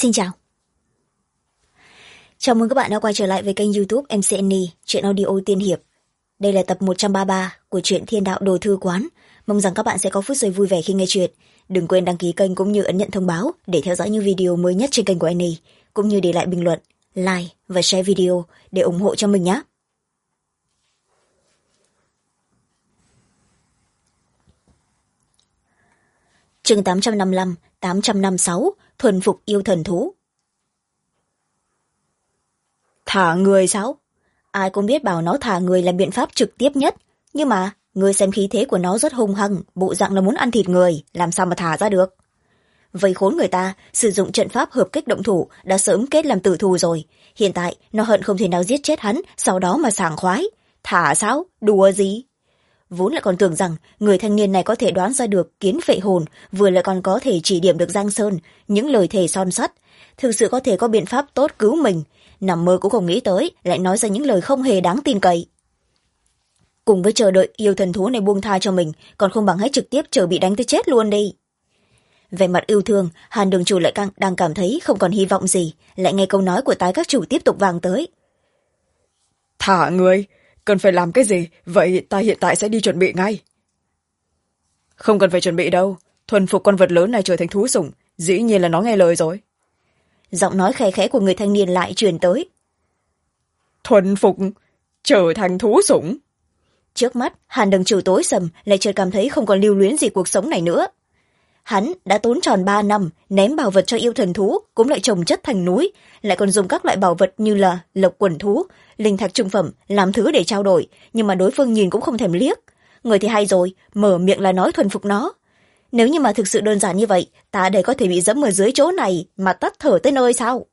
Xin chào. Chào mừng các bạn đã quay trở lại với kênh YouTube MC Annie, truyện audio tiên hiệp. Đây là tập 133 của truyện Thiên Đạo Đồ Thư Quán. Mong rằng các bạn sẽ có phút giây vui vẻ khi nghe truyện. Đừng quên đăng ký kênh cũng như ấn nhận thông báo để theo dõi những video mới nhất trên kênh của Annie, cũng như để lại bình luận, like và share video để ủng hộ cho mình nhé. Chương 855, 856, thuần phục yêu thần thú. Thả người sao? Ai cũng biết bảo nó thả người là biện pháp trực tiếp nhất, nhưng mà người xem khí thế của nó rất hung hăng, bộ dạng là muốn ăn thịt người, làm sao mà thả ra được. Vây khốn người ta, sử dụng trận pháp hợp kích động thủ đã sớm kết làm tử thù rồi, hiện tại nó hận không thể nào giết chết hắn, sau đó mà sảng khoái. Thả sao? Đùa gì? Vốn lại còn tưởng rằng người thanh niên này có thể đoán ra được kiến phệ hồn, vừa lại còn có thể chỉ điểm được Giang Sơn, những lời thề son sắt, thực sự có thể có biện pháp tốt cứu mình. Nằm mơ cũng không nghĩ tới, lại nói ra những lời không hề đáng tin cậy. Cùng với chờ đợi yêu thần thú này buông tha cho mình, còn không bằng hãy trực tiếp chờ bị đánh tới chết luôn đi. Về mặt yêu thương, Hàn đường chủ lại đang cảm thấy không còn hy vọng gì, lại nghe câu nói của tái các chủ tiếp tục vang tới. Thả người? Cần phải làm cái gì? Vậy ta hiện tại sẽ đi chuẩn bị ngay. Không cần phải chuẩn bị đâu, thuần phục con vật lớn này trở thành thú sủng, dĩ nhiên là nó nghe lời rồi. Giọng nói khe khẽ của người thanh niên lại truyền tới. Thuần phục trở thành thú sủng? Trước mắt Hàn đường chủ tối sầm, lại chợt cảm thấy không còn lưu luyến gì cuộc sống này nữa. Hắn đã tốn tròn 3 năm ném bảo vật cho yêu thần thú, cũng lại trồng chất thành núi, lại còn dùng các loại bảo vật như là lộc quần thú, linh thạch trung phẩm làm thứ để trao đổi, nhưng mà đối phương nhìn cũng không thèm liếc. Người thì hay rồi, mở miệng là nói thuần phục nó. Nếu như mà thực sự đơn giản như vậy, ta đây có thể bị dẫm ở dưới chỗ này mà tắt thở tới nơi sao?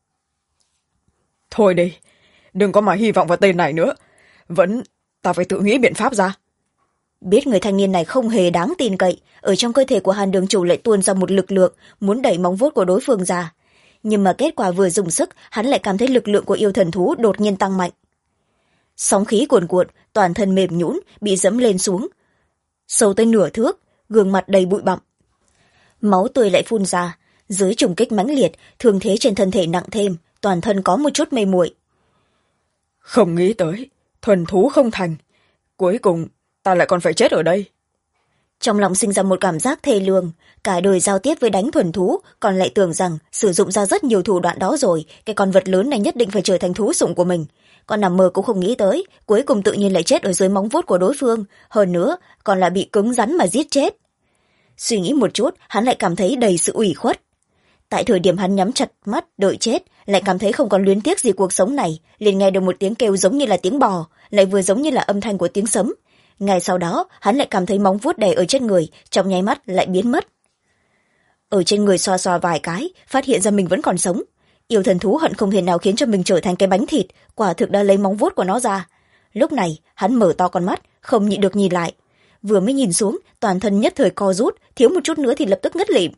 Thôi đi, đừng có mà hy vọng vào tên này nữa, ta phải tự nghĩ biện pháp ra. Biết người thanh niên này không hề đáng tin cậy, ở trong cơ thể của Hàn đường chủ lại tuôn ra một lực lượng muốn đẩy móng vuốt của đối phương ra, nhưng mà kết quả vừa dùng sức, hắn lại cảm thấy lực lượng của yêu thần thú đột nhiên tăng mạnh. Sóng khí cuồn cuộn, toàn thân mềm nhũn, bị dẫm lên xuống sâu tới nửa thước, gương mặt đầy bụi bặm, máu tươi lại phun ra. Dưới trùng kích mãnh liệt, thương thế trên thân thể nặng thêm, toàn thân có một chút mê muội. Không nghĩ tới thuần thú không thành, cuối cùng ta lại còn phải chết ở đây. Trong lòng sinh ra một cảm giác thê lương, cả đời giao tiếp với đánh thuần thú, còn lại tưởng rằng sử dụng ra rất nhiều thủ đoạn đó rồi, cái con vật lớn này nhất định phải trở thành thú sủng của mình. Con nằm mơ cũng không nghĩ tới, cuối cùng tự nhiên lại chết ở dưới móng vuốt của đối phương, hơn nữa còn là bị cứng rắn mà giết chết. Suy nghĩ một chút, hắn lại cảm thấy đầy sự ủy khuất. Tại thời điểm hắn nhắm chặt mắt đợi chết, lại cảm thấy không còn luyến tiếc gì cuộc sống này, liền nghe được một tiếng kêu giống như là tiếng bò, lại vừa giống như là âm thanh của tiếng sấm. Ngay sau đó, hắn lại cảm thấy móng vuốt đè ở trên người, trong nháy mắt lại biến mất. Ở trên người xoa xoa vài cái, phát hiện ra mình vẫn còn sống. Yêu thần thú hận không thể nào khiến cho mình trở thành cái bánh thịt, quả thực đã lấy móng vuốt của nó ra. Lúc này, hắn mở to con mắt, không nhịn được nhìn lại. Vừa mới nhìn xuống, toàn thân nhất thời co rút, thiếu một chút nữa thì lập tức ngất lịm.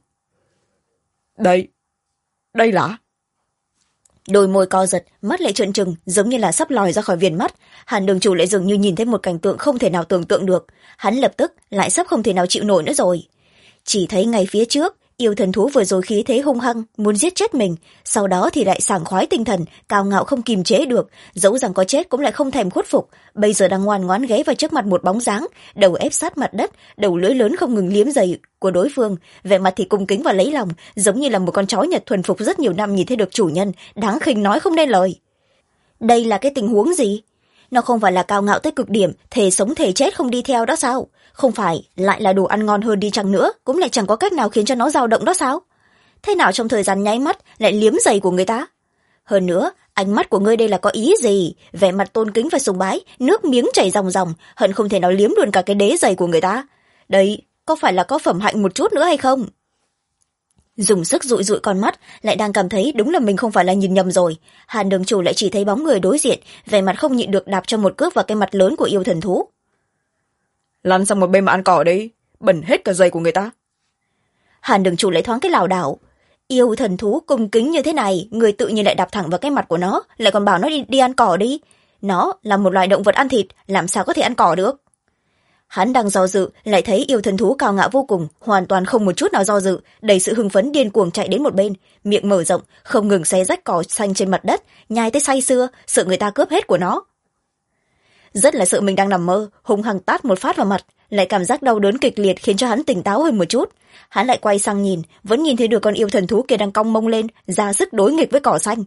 Đây là... Đôi môi co giật, mắt lại trợn trừng, giống như là sắp lòi ra khỏi viền mắt. Hàn đường chủ lại dường như nhìn thấy một cảnh tượng không thể nào tưởng tượng được, hắn lập tức lại sắp không thể nào chịu nổi nữa rồi. Chỉ thấy ngay phía trước, yêu thần thú vừa rồi khí thế hung hăng muốn giết chết mình, sau đó thì lại sảng khoái tinh thần, cao ngạo không kìm chế được, dẫu rằng có chết cũng lại không thèm khuất phục, bây giờ đang ngoan ngoãn ghé vào trước mặt một bóng dáng, đầu ép sát mặt đất, đầu lưỡi lớn không ngừng liếm giày của đối phương, vẻ mặt thì cung kính và lấy lòng, giống như là một con chó Nhật thuần phục rất nhiều năm nhìn thấy được chủ nhân, đáng khinh nói không nên lời. Đây là cái tình huống gì? Nó không phải là cao ngạo tới cực điểm, thề sống thề chết không đi theo đó sao? Không phải lại là đồ ăn ngon hơn đi chăng nữa, cũng lại chẳng có cách nào khiến cho nó dao động đó sao? Thế nào trong thời gian nháy mắt lại liếm giày của người ta? Hơn nữa, ánh mắt của ngươi đây là có ý gì? Vẻ mặt tôn kính và sùng bái, nước miếng chảy ròng ròng, hận không thể nào liếm luôn cả cái đế giày của người ta. Đấy, có phải là có phẩm hạnh một chút nữa hay không? Dùng sức dụi dụi con mắt, lại đang cảm thấy đúng là mình không phải là nhìn nhầm rồi. Hàn đường chủ lại chỉ thấy bóng người đối diện, vẻ mặt không nhịn được đạp cho một cước vào cái mặt lớn của yêu thần thú. Lăn sang một bên mà ăn cỏ đi, bẩn hết cả giày của người ta. Hàn đường chủ lại thoáng cái lảo đảo. Yêu thần thú cung kính như thế này, người tự nhiên lại đạp thẳng vào cái mặt của nó, lại còn bảo nó đi ăn cỏ đi. Nó là một loài động vật ăn thịt, làm sao có thể ăn cỏ được? Hắn đang do dự, lại thấy yêu thần thú cao ngạo vô cùng, hoàn toàn không một chút nào do dự, đầy sự hưng phấn điên cuồng chạy đến một bên, miệng mở rộng, không ngừng xé rách cỏ xanh trên mặt đất, nhai tới say sưa, sợ người ta cướp hết của nó. Rất là sợ mình đang nằm mơ, hung hăng tát một phát vào mặt, lại cảm giác đau đớn kịch liệt khiến cho hắn tỉnh táo hơn một chút. Hắn lại quay sang nhìn, vẫn nhìn thấy được con yêu thần thú kia đang cong mông lên, ra sức đối nghịch với cỏ xanh.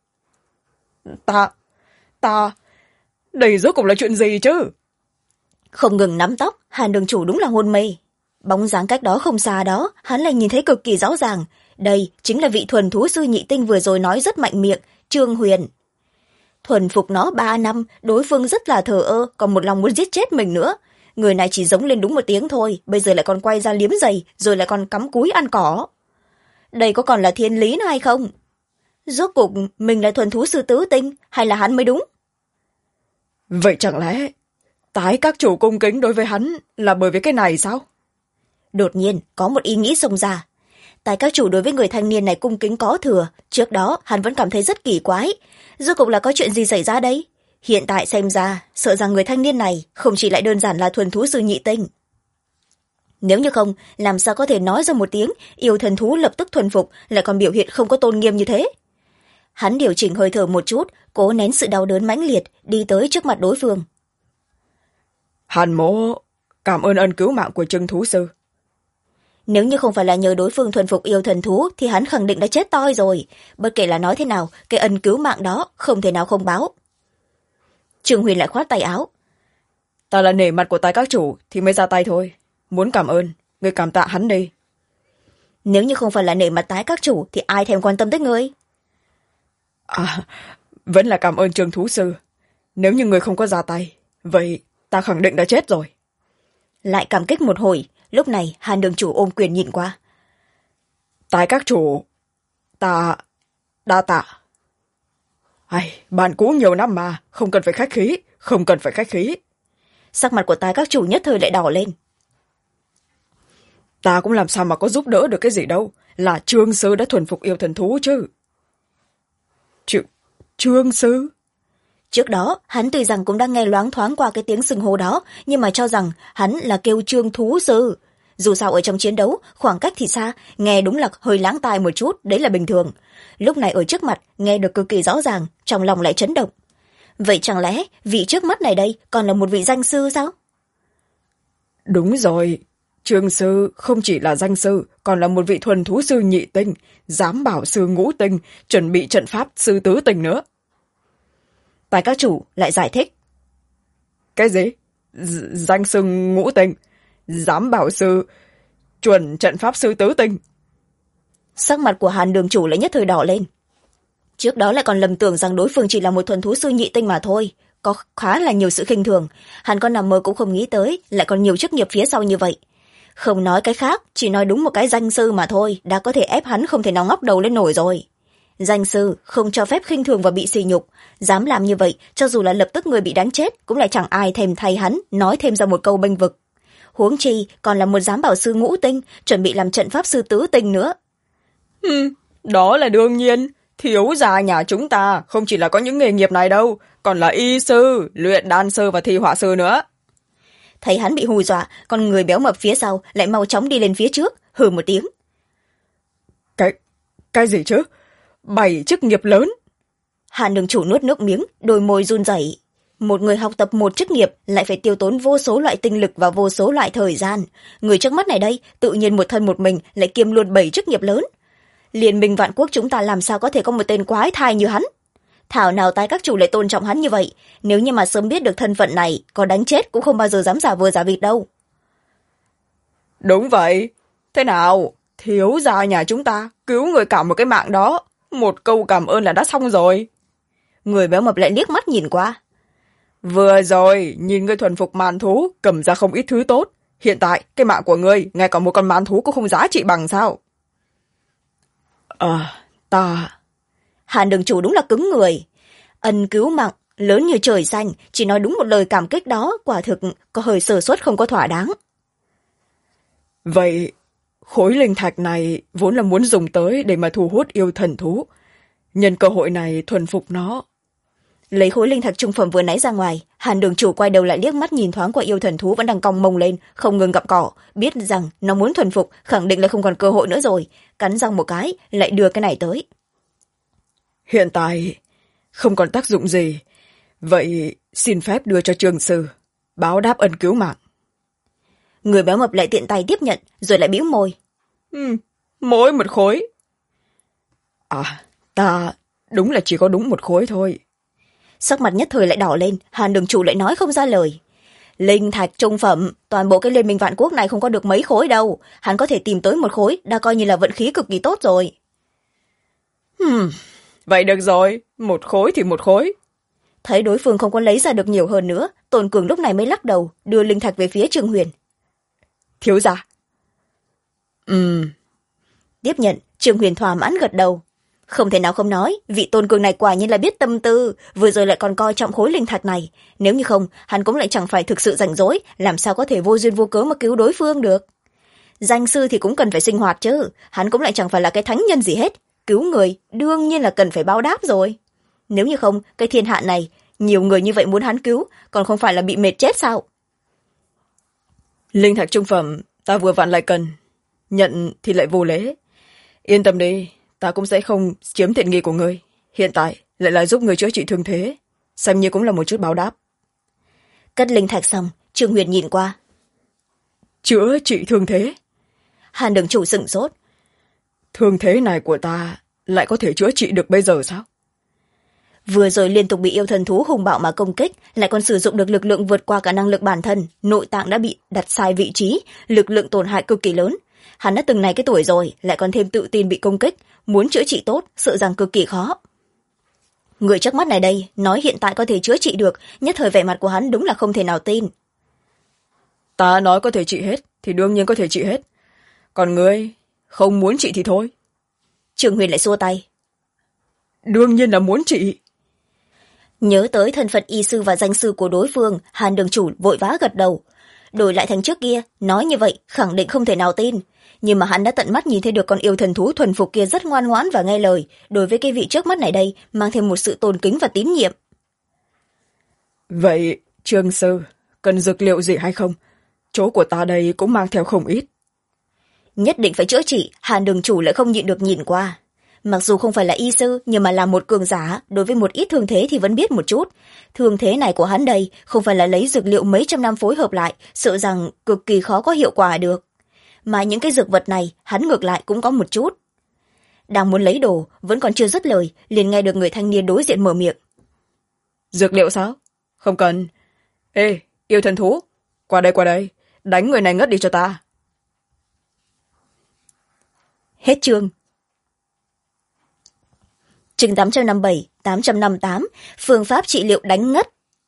Ta, đây rốt cuộc là chuyện gì chứ? Không ngừng nắm tóc, Hàn đường chủ đúng là hôn mê. Bóng dáng cách đó không xa đó, hắn lại nhìn thấy cực kỳ rõ ràng. Đây chính là vị thuần thú sư nhị tinh vừa rồi nói rất mạnh miệng, Trương Huyền. Thuần phục nó 3 năm, đối phương rất là thờ ơ, còn một lòng muốn giết chết mình nữa. Người này chỉ giống lên đúng một tiếng thôi, bây giờ lại còn quay ra liếm giày, rồi lại còn cắm cúi ăn cỏ. Đây có còn là thiên lý nữa hay không? Rốt cuộc mình là thuần thú sư tứ tinh, hay là hắn mới đúng? Vậy chẳng lẽ tái các chủ cung kính đối với hắn là bởi vì cái này sao? Đột nhiên có một ý nghĩ xông ra. Tại các chủ đối với người thanh niên này cung kính có thừa, trước đó hắn vẫn cảm thấy rất kỳ quái. Rốt cuộc là có chuyện gì xảy ra đấy? Hiện tại xem ra, sợ rằng người thanh niên này không chỉ lại đơn giản là thuần thú sư nhị tinh. Nếu như không, làm sao có thể nói ra một tiếng yêu thần thú lập tức thuần phục, lại còn biểu hiện không có tôn nghiêm như thế? Hắn điều chỉnh hơi thở một chút, cố nén sự đau đớn mãnh liệt, đi tới trước mặt đối phương. Hàn mỗ cảm ơn ân cứu mạng của Trưng thú sư. Nếu như không phải là nhờ đối phương thuần phục yêu thần thú thì hắn khẳng định đã chết toi rồi. Bất kể là nói thế nào, cái ân cứu mạng đó không thể nào không báo. Trương Huyền lại khoát tay áo. Ta là nể mặt của tài các chủ thì mới ra tay thôi. Muốn cảm ơn, người cảm tạ hắn đi. Nếu như không phải là nể mặt tái các chủ thì ai thèm quan tâm tới ngươi? Vẫn là cảm ơn Trương thú sư. Nếu như người không có ra tay, vậy ta khẳng định đã chết rồi. Lại cảm kích một hồi, lúc này Hàn đường chủ ôm quyền nhìn qua. Tài các chủ, ta đa tạ. Bạn cũ nhiều năm mà, không cần phải khách khí, không cần phải khách khí. Sắc mặt của tài các chủ nhất thời lại đỏ lên. Ta cũng làm sao mà có giúp đỡ được cái gì đâu, là Trương sư đã thuần phục yêu thần thú chứ. Trương sư? Trước đó, hắn tuy rằng cũng đang nghe loáng thoáng qua cái tiếng xưng hô đó, nhưng mà cho rằng hắn là kêu Trương thú sư. Dù sao ở trong chiến đấu, khoảng cách thì xa, nghe đúng là hơi láng tai một chút, đấy là bình thường. Lúc này ở trước mặt, nghe được cực kỳ rõ ràng, trong lòng lại chấn động. Vậy chẳng lẽ vị trước mắt này đây còn là một vị danh sư sao? Đúng rồi, Trương sư không chỉ là danh sư, còn là một vị thuần thú sư nhị tinh, giám bảo sư ngũ tinh, chuẩn bị trận pháp sư tứ tinh nữa. Tài các chủ lại giải thích. Cái gì? Danh sư ngũ tinh, giám bảo sư, chuẩn trận pháp sư tứ tinh. Sắc mặt của Hàn đường chủ lại nhất thời đỏ lên. Trước đó lại còn lầm tưởng rằng đối phương chỉ là một thuần thú sư nhị tinh mà thôi, có khá là nhiều sự khinh thường. Hắn có nằm mơ cũng không nghĩ tới lại còn nhiều chức nghiệp phía sau như vậy. Không nói cái khác, chỉ nói đúng một cái danh sư mà thôi đã có thể ép hắn không thể nào ngóc đầu lên nổi rồi. Danh sư không cho phép khinh thường và bị sỉ nhục, dám làm như vậy cho dù là lập tức người bị đánh chết cũng lại chẳng ai thèm thay hắn nói thêm ra một câu bênh vực. Huống chi còn là một giám bảo sư ngũ tinh, chuẩn bị làm trận pháp sư tứ tinh nữa. Đó là đương nhiên, thiếu gia nhà chúng ta không chỉ là có những nghề nghiệp này đâu, còn là y sư, luyện đan sư và thi họa sư nữa. Thấy hắn bị hù dọa, con người béo mập phía sau lại mau chóng đi lên phía trước, hừ một tiếng. Cái gì chứ? 7 chức nghiệp lớn. Hàn đường chủ nuốt nước miếng, đôi môi run rẩy. Một người học tập một chức nghiệp lại phải tiêu tốn vô số loại tinh lực và vô số loại thời gian. Người trước mắt này đây, tự nhiên một thân một mình lại kiêm luôn 7 chức nghiệp lớn. Liên minh vạn quốc chúng ta làm sao có thể có một tên quái thai như hắn? Thảo nào tái các chủ lại tôn trọng hắn như vậy, nếu như mà sớm biết được thân phận này, có đánh chết cũng không bao giờ dám giả vờ giả vịt đâu. Đúng vậy. Thế nào? Thiếu gia nhà chúng ta cứu người cả một cái mạng đó. Một câu cảm ơn là đã xong rồi. Người béo mập lại liếc mắt nhìn qua. Vừa rồi, nhìn ngươi thuần phục man thú, cầm ra không ít thứ tốt. Hiện tại, cái mạng của ngươi, ngay cả một con man thú cũng không giá trị bằng sao? Ta... Hàn đường chủ đúng là cứng người. Ân cứu mạng, lớn như trời xanh, chỉ nói đúng một lời cảm kích đó, quả thực có hơi sơ suất không có thỏa đáng. Vậy, khối linh thạch này vốn là muốn dùng tới để mà thu hút yêu thần thú. Nhân cơ hội này thuần phục nó. lấy khối linh thạch trung phẩm vừa nãy ra ngoài, Hàn đường chủ quay đầu lại liếc mắt nhìn thoáng qua yêu thần thú vẫn đang cong mông lên không ngừng gặm cỏ, biết rằng nó muốn thuần phục khẳng định là không còn cơ hội nữa rồi, cắn răng một cái lại đưa cái này tới. Hiện tại không còn tác dụng gì, vậy xin phép đưa cho trường sư báo đáp ân cứu mạng. Người béo mập lại tiện tay tiếp nhận rồi lại bĩu môi. Mỗi một khối. Ta đúng là chỉ có đúng một khối thôi. Sắc mặt nhất thời lại đỏ lên, Hàn đường chủ lại nói không ra lời. Linh thạch trung phẩm, toàn bộ cái liên minh vạn quốc này không có được mấy khối đâu, hắn có thể tìm tới một khối đã coi như là vận khí cực kỳ tốt rồi. Vậy được rồi, một khối thì một khối. Thấy đối phương không có lấy ra được nhiều hơn nữa, Tôn Cường lúc này mới lắc đầu đưa linh thạch về phía Trương Huyền. Thiếu gia. Tiếp nhận, Trương Huyền thỏa mãn gật đầu. Không thể nào không nói, vị Tôn Cường này quả nhiên là biết tâm tư, vừa rồi lại còn coi trọng khối linh thạch này, nếu như không hắn cũng lại chẳng phải thực sự rảnh rỗi, làm sao có thể vô duyên vô cớ mà cứu đối phương được. Danh sư thì cũng cần phải sinh hoạt chứ, hắn cũng lại chẳng phải là cái thánh nhân gì hết, cứu người đương nhiên là cần phải báo đáp rồi. Nếu như không, cái thiên hạ này nhiều người như vậy muốn hắn cứu, còn không phải là bị mệt chết sao? Linh thạch trung phẩm ta vừa vặn lại cần, nhận thì lại vô lễ. Yên tâm đi, ta cũng sẽ không chiếm tiện nghi của ngươi, hiện tại lại là giúp người chữa trị thương thế, xem như cũng là một chút báo đáp. Cất linh thạch xong, Trương Huyền nhìn qua. Chữa trị thương thế? Hàn đường chủ sửng sốt. Thương thế này của ta lại có thể chữa trị được bây giờ sao? Vừa rồi liên tục bị yêu thần thú hùng bạo mà công kích, lại còn sử dụng được lực lượng vượt qua cả năng lực bản thân, nội tạng đã bị đặt sai vị trí, lực lượng tổn hại cực kỳ lớn. Hắn đã từng này cái tuổi rồi, lại còn thêm tự tin bị công kích, muốn chữa trị tốt, sợ rằng cực kỳ khó. Người trước mắt này đây, nói hiện tại có thể chữa trị được, nhất thời vẻ mặt của hắn đúng là không thể nào tin. Ta nói có thể trị hết, thì đương nhiên có thể trị hết. Còn ngươi, không muốn trị thì thôi. Trương Huyền lại xua tay. Đương nhiên là muốn trị. Nhớ tới thân phận y sư và danh sư của đối phương, Hàn đường chủ vội vã gật đầu. Đổi lại thành trước kia, nói như vậy khẳng định không thể nào tin. Nhưng mà hắn đã tận mắt nhìn thấy được con yêu thần thú thuần phục kia rất ngoan ngoãn và nghe lời, đối với cái vị trước mắt này đây mang thêm một sự tôn kính và tín nhiệm. Vậy Trương sư cần dược liệu gì hay không? Chỗ của ta đây cũng mang theo không ít. Nhất định phải chữa trị, Hàn đường chủ lại không nhịn được nhìn qua. Mặc dù không phải là y sư, nhưng mà là một cường giả, đối với một ít thương thế thì vẫn biết một chút. Thương thế này của hắn đây không phải là lấy dược liệu mấy trăm năm phối hợp lại, sợ rằng cực kỳ khó có hiệu quả được. Mà những cái dược vật này hắn ngược lại cũng có một chút. Đang muốn lấy đồ, vẫn còn chưa dứt lời, liền nghe được người thanh niên đối diện mở miệng. Dược liệu sao? Không cần. Ê, yêu thần thú, qua đây, đánh người này ngất đi cho ta. Hết chương. Chương 857, 858, phương pháp trị liệu đánh ngất.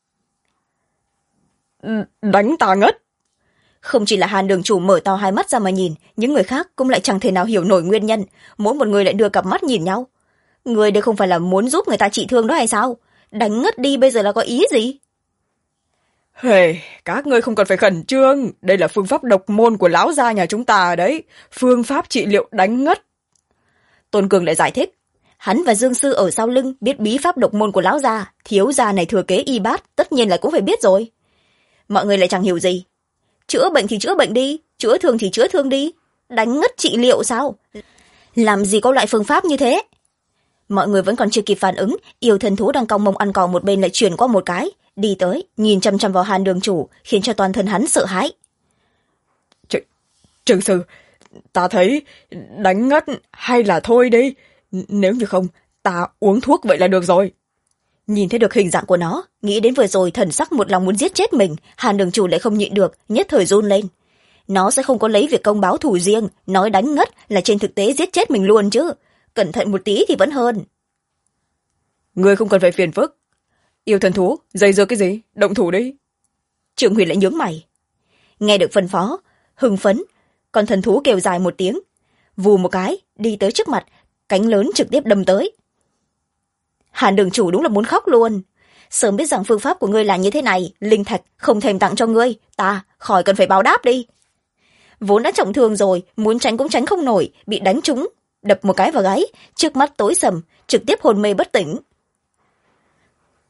Đánh ta ngất? Không chỉ là Hàn đường chủ mở to hai mắt ra mà nhìn, những người khác cũng lại chẳng thể nào hiểu nổi nguyên nhân, mỗi một người lại đưa cặp mắt nhìn nhau. Người đây không phải là muốn giúp người ta trị thương đó hay sao? Đánh ngất đi bây giờ là có ý gì? Hey, các ngươi không cần phải khẩn trương, đây là phương pháp độc môn của lão gia nhà chúng ta đấy, phương pháp trị liệu đánh ngất. Tôn Cường lại giải thích. Hắn và Dương Sư ở sau lưng biết bí pháp độc môn của lão gia, thiếu gia này thừa kế y bát, tất nhiên là cũng phải biết rồi. Mọi người lại chẳng hiểu gì. Chữa bệnh thì chữa bệnh đi, chữa thương thì chữa thương đi. Đánh ngất trị liệu sao? Làm gì có loại phương pháp như thế? Mọi người vẫn còn chưa kịp phản ứng, yêu thần thú đang cong mông ăn cỏ một bên lại chuyển qua một cái, đi tới, nhìn chăm chăm vào Hàn đường chủ, khiến cho toàn thân hắn sợ hãi. Trường sư, ta thấy đánh ngất hay là thôi đi, nếu như không, ta uống thuốc vậy là được rồi. Nhìn thấy được hình dạng của nó, nghĩ đến vừa rồi thần sắc một lòng muốn giết chết mình, Hàn đường chủ lại không nhịn được, nhất thời run lên. Nó sẽ không có lấy việc công báo thù riêng, nói đánh ngất là trên thực tế giết chết mình luôn chứ. Cẩn thận một tí thì vẫn hơn. Ngươi không cần phải phiền phức. Yêu thần thú, dây dưa cái gì? Động thủ đi. Trương Huyền lại nhướng mày. Nghe được phân phó, hưng phấn, con thần thú kêu dài một tiếng, vù một cái, đi tới trước mặt, cánh lớn trực tiếp đâm tới. Hàn đường chủ đúng là muốn khóc luôn. Sớm biết rằng phương pháp của ngươi là như thế này, linh thạch không thèm tặng cho ngươi, ta khỏi cần phải báo đáp đi. Vốn đã trọng thương rồi, muốn tránh cũng tránh không nổi, bị đánh trúng, đập một cái vào gáy, trước mắt tối sầm, trực tiếp hôn mê bất tỉnh.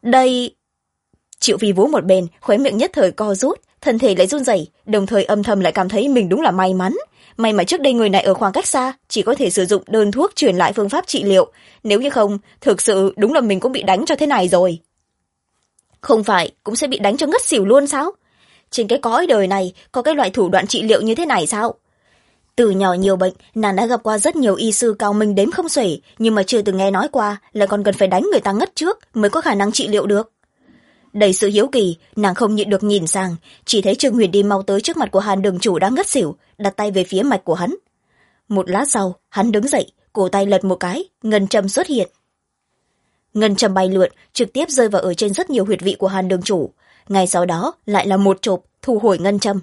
Đây... Triệu Phi Vũ một bên, khóe miệng nhất thời co rút, thân thể lại run rẩy, đồng thời âm thầm lại cảm thấy mình đúng là may mắn. May mà trước đây người này ở khoảng cách xa, chỉ có thể sử dụng đơn thuốc truyền lại phương pháp trị liệu. Nếu như không, thực sự đúng là mình cũng bị đánh cho thế này rồi. Không phải, cũng sẽ bị đánh cho ngất xỉu luôn sao? Trên cái cõi đời này, có cái loại thủ đoạn trị liệu như thế này sao? Từ nhỏ nhiều bệnh, nàng đã gặp qua rất nhiều y sư cao minh đếm không xuể, nhưng mà chưa từng nghe nói qua là còn cần phải đánh người ta ngất trước mới có khả năng trị liệu được. Đầy sự hiếu kỳ, nàng không nhịn được nhìn sang, chỉ thấy Trương Huyền đi mau tới trước mặt của Hàn đường chủ đang ngất xỉu, đặt tay về phía mạch của hắn. Một lát sau, hắn đứng dậy, cổ tay lật một cái, ngân châm xuất hiện. Ngân châm bay lượn, trực tiếp rơi vào ở trên rất nhiều huyệt vị của Hàn đường chủ. Ngay sau đó lại là một chộp thu hồi ngân châm.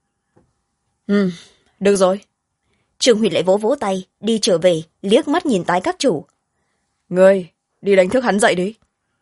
Được rồi. Trương Huyền lại vỗ vỗ tay, đi trở về, liếc mắt nhìn Tái Các chủ. Ngươi, đi đánh thức hắn dậy đi.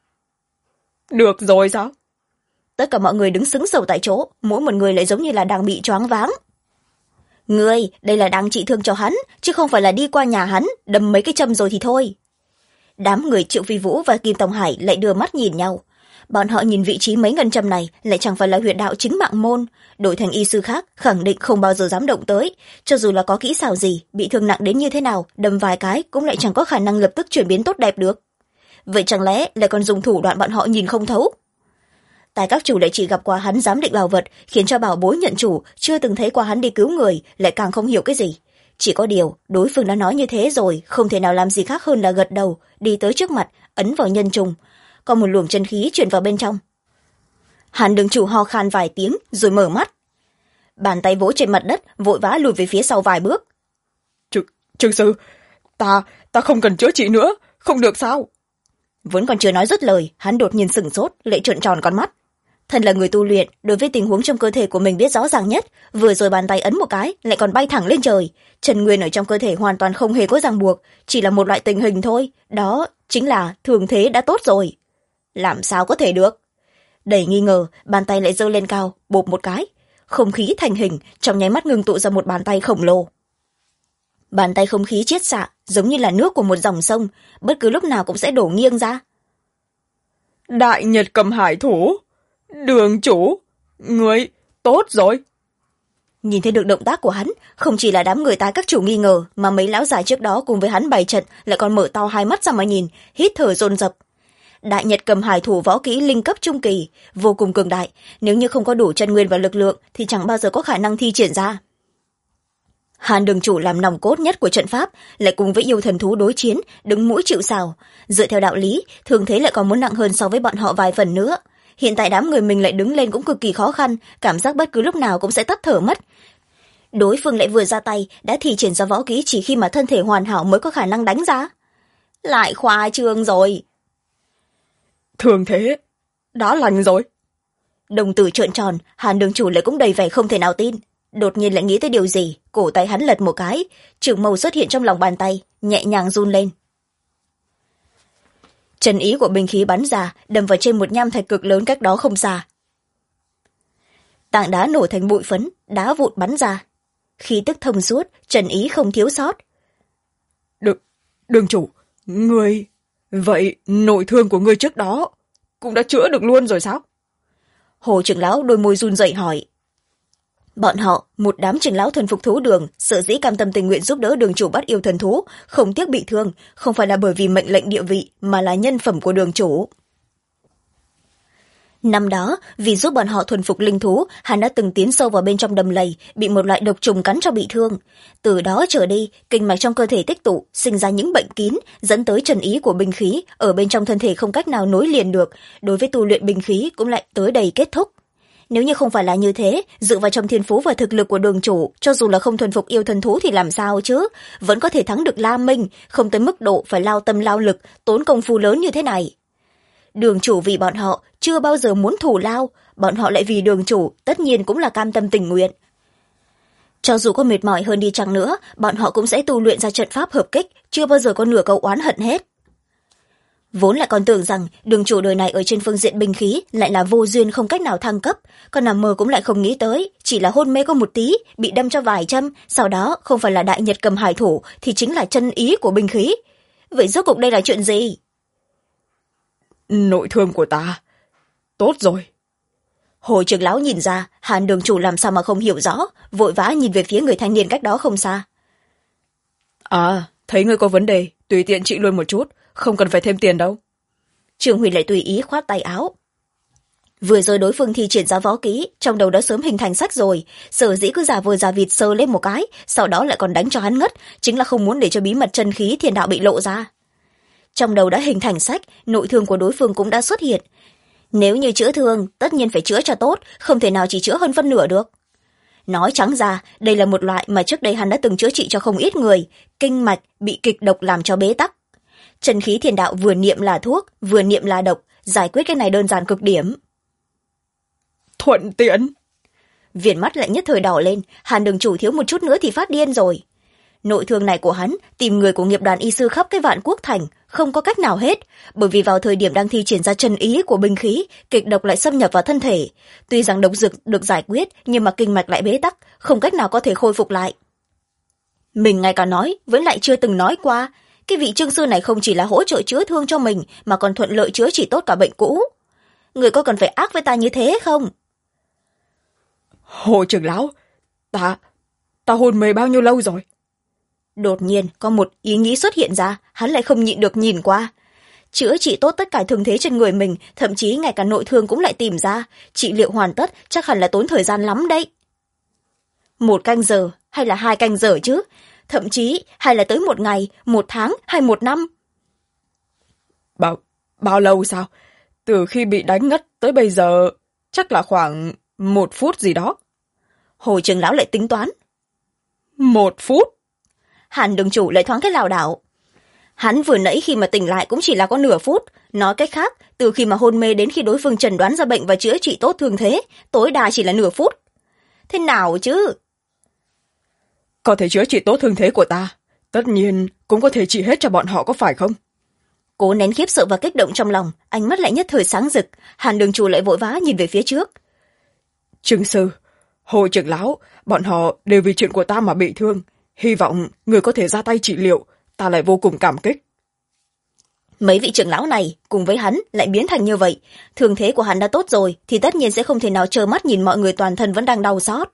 Được rồi sao? Tất cả mọi người đứng sững sờ tại chỗ, mỗi một người lại giống như là đang bị choáng váng. Ngươi, đây là đang trị thương cho hắn, chứ không phải là đi qua nhà hắn, đâm mấy cái châm rồi thì thôi. Đám người Triệu Phi Vũ và Kim Tòng Hải lại đưa mắt nhìn nhau. Bọn họ nhìn vị trí mấy ngân châm này lại chẳng phải là huyệt đạo chính mạng môn, đổi thành y sư khác khẳng định không bao giờ dám động tới, cho dù là có kỹ xảo gì, bị thương nặng đến như thế nào, đâm vài cái cũng lại chẳng có khả năng lập tức chuyển biến tốt đẹp được. Vậy chẳng lẽ lại còn dùng thủ đoạn bọn họ nhìn không thấu? Tài Các chủ lại chỉ gặp qua hắn giám định bảo vật, khiến cho bảo bối nhận chủ chưa từng thấy qua hắn đi cứu người, lại càng không hiểu cái gì. Chỉ có điều đối phương đã nói như thế rồi, không thể nào làm gì khác hơn là gật đầu, đi tới trước mặt, ấn vào nhân trùng, còn một luồng chân khí truyền vào bên trong. Hàn đường chủ ho khan vài tiếng rồi mở mắt, bàn tay vỗ trên mặt đất, vội vã lùi về phía sau vài bước. Trương sư, ta không cần chữa trị nữa, không được sao? Vốn còn chưa nói dứt lời, hắn đột nhiên sửng sốt, lại trợn tròn con mắt. Thân là người tu luyện, đối với tình huống trong cơ thể của mình biết rõ ràng nhất, vừa rồi bàn tay ấn một cái lại còn bay thẳng lên trời. Chân nguyên ở trong cơ thể hoàn toàn không hề có ràng buộc, chỉ là một loại tình hình thôi, đó chính là thường thế đã tốt rồi. Làm sao có thể được? Đầy nghi ngờ, bàn tay lại giơ lên cao, bộp một cái, không khí thành hình, trong nháy mắt ngưng tụ ra một bàn tay khổng lồ. Bàn tay không khí chiết xạ, giống như là nước của một dòng sông, bất cứ lúc nào cũng sẽ đổ nghiêng ra. Đại Nhật Cầm Hải thủ, đường chủ, ngươi tốt rồi. Nhìn thấy được động tác của hắn, không chỉ là đám người Tái Các chủ nghi ngờ, mà mấy lão già trước đó cùng với hắn bày trận lại còn mở to hai mắt ra mà nhìn, hít thở dồn dập. Đại Nhật Cầm Hải thủ võ kỹ linh cấp trung kỳ, vô cùng cường đại, nếu như không có đủ chân nguyên và lực lượng thì chẳng bao giờ có khả năng thi triển ra. Hàn đường chủ làm nòng cốt nhất của trận pháp, lại cùng với yêu thần thú đối chiến, đứng mũi chịu sào. Dựa theo đạo lý, thường thế lại còn muốn nặng hơn so với bọn họ vài phần nữa. Hiện tại đám người mình lại đứng lên cũng cực kỳ khó khăn, cảm giác bất cứ lúc nào cũng sẽ tắt thở mất. Đối phương lại vừa ra tay, đã thi triển ra võ kỹ chỉ khi mà thân thể hoàn hảo mới có khả năng đánh ra. Lại khoa trương rồi. Thường thế, đã lành rồi. Đồng tử trợn tròn, Hàn đường chủ lại cũng đầy vẻ không thể nào tin. Đột nhiên lại nghĩ tới điều gì, cổ tay hắn lật một cái, trường mâu xuất hiện trong lòng bàn tay, nhẹ nhàng run lên. Chân ý của binh khí bắn ra, đâm vào trên một nham thạch cực lớn cách đó không xa. Tảng đá nổ thành bụi phấn, đá vụn bắn ra. Khí tức thông suốt, chân ý không thiếu sót. Đường chủ, ngươi... Vậy nội thương của ngươi trước đó cũng đã chữa được luôn rồi sao? Hồ trưởng lão đôi môi run rẩy hỏi. Bọn họ, một đám trưởng lão thuần phục thú đường, sở dĩ cam tâm tình nguyện giúp đỡ đường chủ bắt yêu thần thú, không tiếc bị thương, không phải là bởi vì mệnh lệnh địa vị, mà là nhân phẩm của đường chủ. Năm đó, vì giúp bọn họ thuần phục linh thú, hắn đã từng tiến sâu vào bên trong đầm lầy, bị một loại độc trùng cắn cho bị thương. Từ đó trở đi, kinh mạch trong cơ thể tích tụ, sinh ra những bệnh kín, dẫn tới trần ý của binh khí, ở bên trong thân thể không cách nào nối liền được, đối với tu luyện binh khí cũng lại tới đầy kết thúc. Nếu như không phải là như thế, dựa vào trong thiên phú và thực lực của đường chủ, cho dù là không thuần phục yêu thần thú thì làm sao chứ, vẫn có thể thắng được La Minh, không tới mức độ phải lao tâm lao lực, tốn công phu lớn như thế này. Đường chủ vì bọn họ chưa bao giờ muốn thù lao, bọn họ lại vì đường chủ tất nhiên cũng là cam tâm tình nguyện. Cho dù có mệt mỏi hơn đi chăng nữa, bọn họ cũng sẽ tu luyện ra trận pháp hợp kích, chưa bao giờ có nửa câu oán hận hết. Vốn lại còn tưởng rằng đường chủ đời này ở trên phương diện binh khí lại là vô duyên không cách nào thăng cấp, còn nằm mơ cũng lại không nghĩ tới, chỉ là hôn mê có một tí, bị đâm cho vài châm, sau đó không phải là Đại Nhật Cầm Hải thủ thì chính là chân ý của binh khí. Vậy rốt cuộc đây là chuyện gì? nội thương của ta tốt rồi. Hồ trưởng lão nhìn ra Hàn đường chủ làm sao mà không hiểu rõ, vội vã nhìn về phía người thanh niên cách đó không xa. Thấy ngươi có vấn đề, tùy tiện trị luôn một chút, không cần phải thêm tiền đâu. Trương Huyền lại tùy ý khoát tay áo. Vừa rồi đối phương thi triển ra võ kỹ, trong đầu đã sớm hình thành sách rồi, sở dĩ cứ giả vờ giả vịt sờ lên một cái, sau đó lại còn đánh cho hắn ngất, chính là không muốn để cho bí mật chân khí thiên đạo bị lộ ra. Trong đầu đã hình thành sách, nội thương của đối phương cũng đã xuất hiện. Nếu như chữa thương, tất nhiên phải chữa cho tốt, không thể nào chỉ chữa hơn phân nửa được. Nói trắng ra, đây là một loại mà trước đây hắn đã từng chữa trị cho không ít người, kinh mạch bị kịch độc làm cho bế tắc. Chân khí thiên đạo vừa niệm là thuốc, vừa niệm là độc, giải quyết cái này đơn giản cực điểm. Thuận tiện. Viền mắt lại nhất thời đỏ lên, Hàn đường chủ thiếu một chút nữa thì phát điên rồi. Nội thương này của hắn tìm người của nghiệp đoàn y sư khắp cái Vạn Quốc thành, không có cách nào hết, bởi vì vào thời điểm đang thi triển ra chân ý của binh khí, kịch độc lại xâm nhập vào thân thể. Tuy rằng độc dược được giải quyết, nhưng mà kinh mạch lại bế tắc, không cách nào có thể khôi phục lại. Mình ngay cả nói, với lại chưa từng nói qua, cái vị trương sư này không chỉ là hỗ trợ chữa thương cho mình, mà còn thuận lợi chữa trị tốt cả bệnh cũ. Người có cần phải ác với ta như thế không? Hồ trưởng lão, ta hôn mê bao nhiêu lâu rồi? Đột nhiên có một ý nghĩ xuất hiện ra, hắn lại không nhịn được nhìn qua. Chữa trị tốt tất cả thương thế trên người mình, thậm chí ngay cả nội thương cũng lại tìm ra, trị liệu hoàn tất chắc hẳn là tốn thời gian lắm đấy. 1 canh giờ hay là 2 canh giờ chứ, thậm chí hay là tới 1 ngày, 1 tháng hay 1 năm. Bao lâu sao? Từ khi bị đánh ngất tới bây giờ chắc là khoảng 1 phút gì đó. Hồ trưởng lão lại tính toán. 1 phút? Hàn đường chủ lại thoáng cái lảo đảo. Hắn vừa nãy khi mà tỉnh lại cũng chỉ là có nửa phút, nói cách khác, từ khi mà hôn mê đến khi đối phương chẩn đoán ra bệnh và chữa trị tốt thương thế, tối đa chỉ là nửa phút. Thế nào chứ? Có thể chữa trị tốt thương thế của ta, tất nhiên cũng có thể trị hết cho bọn họ, có phải không? Cố nén khiếp sợ và kích động trong lòng, ánh mắt lại nhất thời sáng rực. Hàn đường chủ lại vội vã nhìn về phía trước. Trương sư, Hồ trưởng lão, bọn họ đều vì chuyện của ta mà bị thương, hy vọng người có thể ra tay trị liệu, ta lại vô cùng cảm kích. Mấy vị trưởng lão này cùng với hắn lại biến thành như vậy, thương thế của hắn đã tốt rồi thì tất nhiên sẽ không thể nào trơ mắt nhìn mọi người toàn thân vẫn đang đau xót.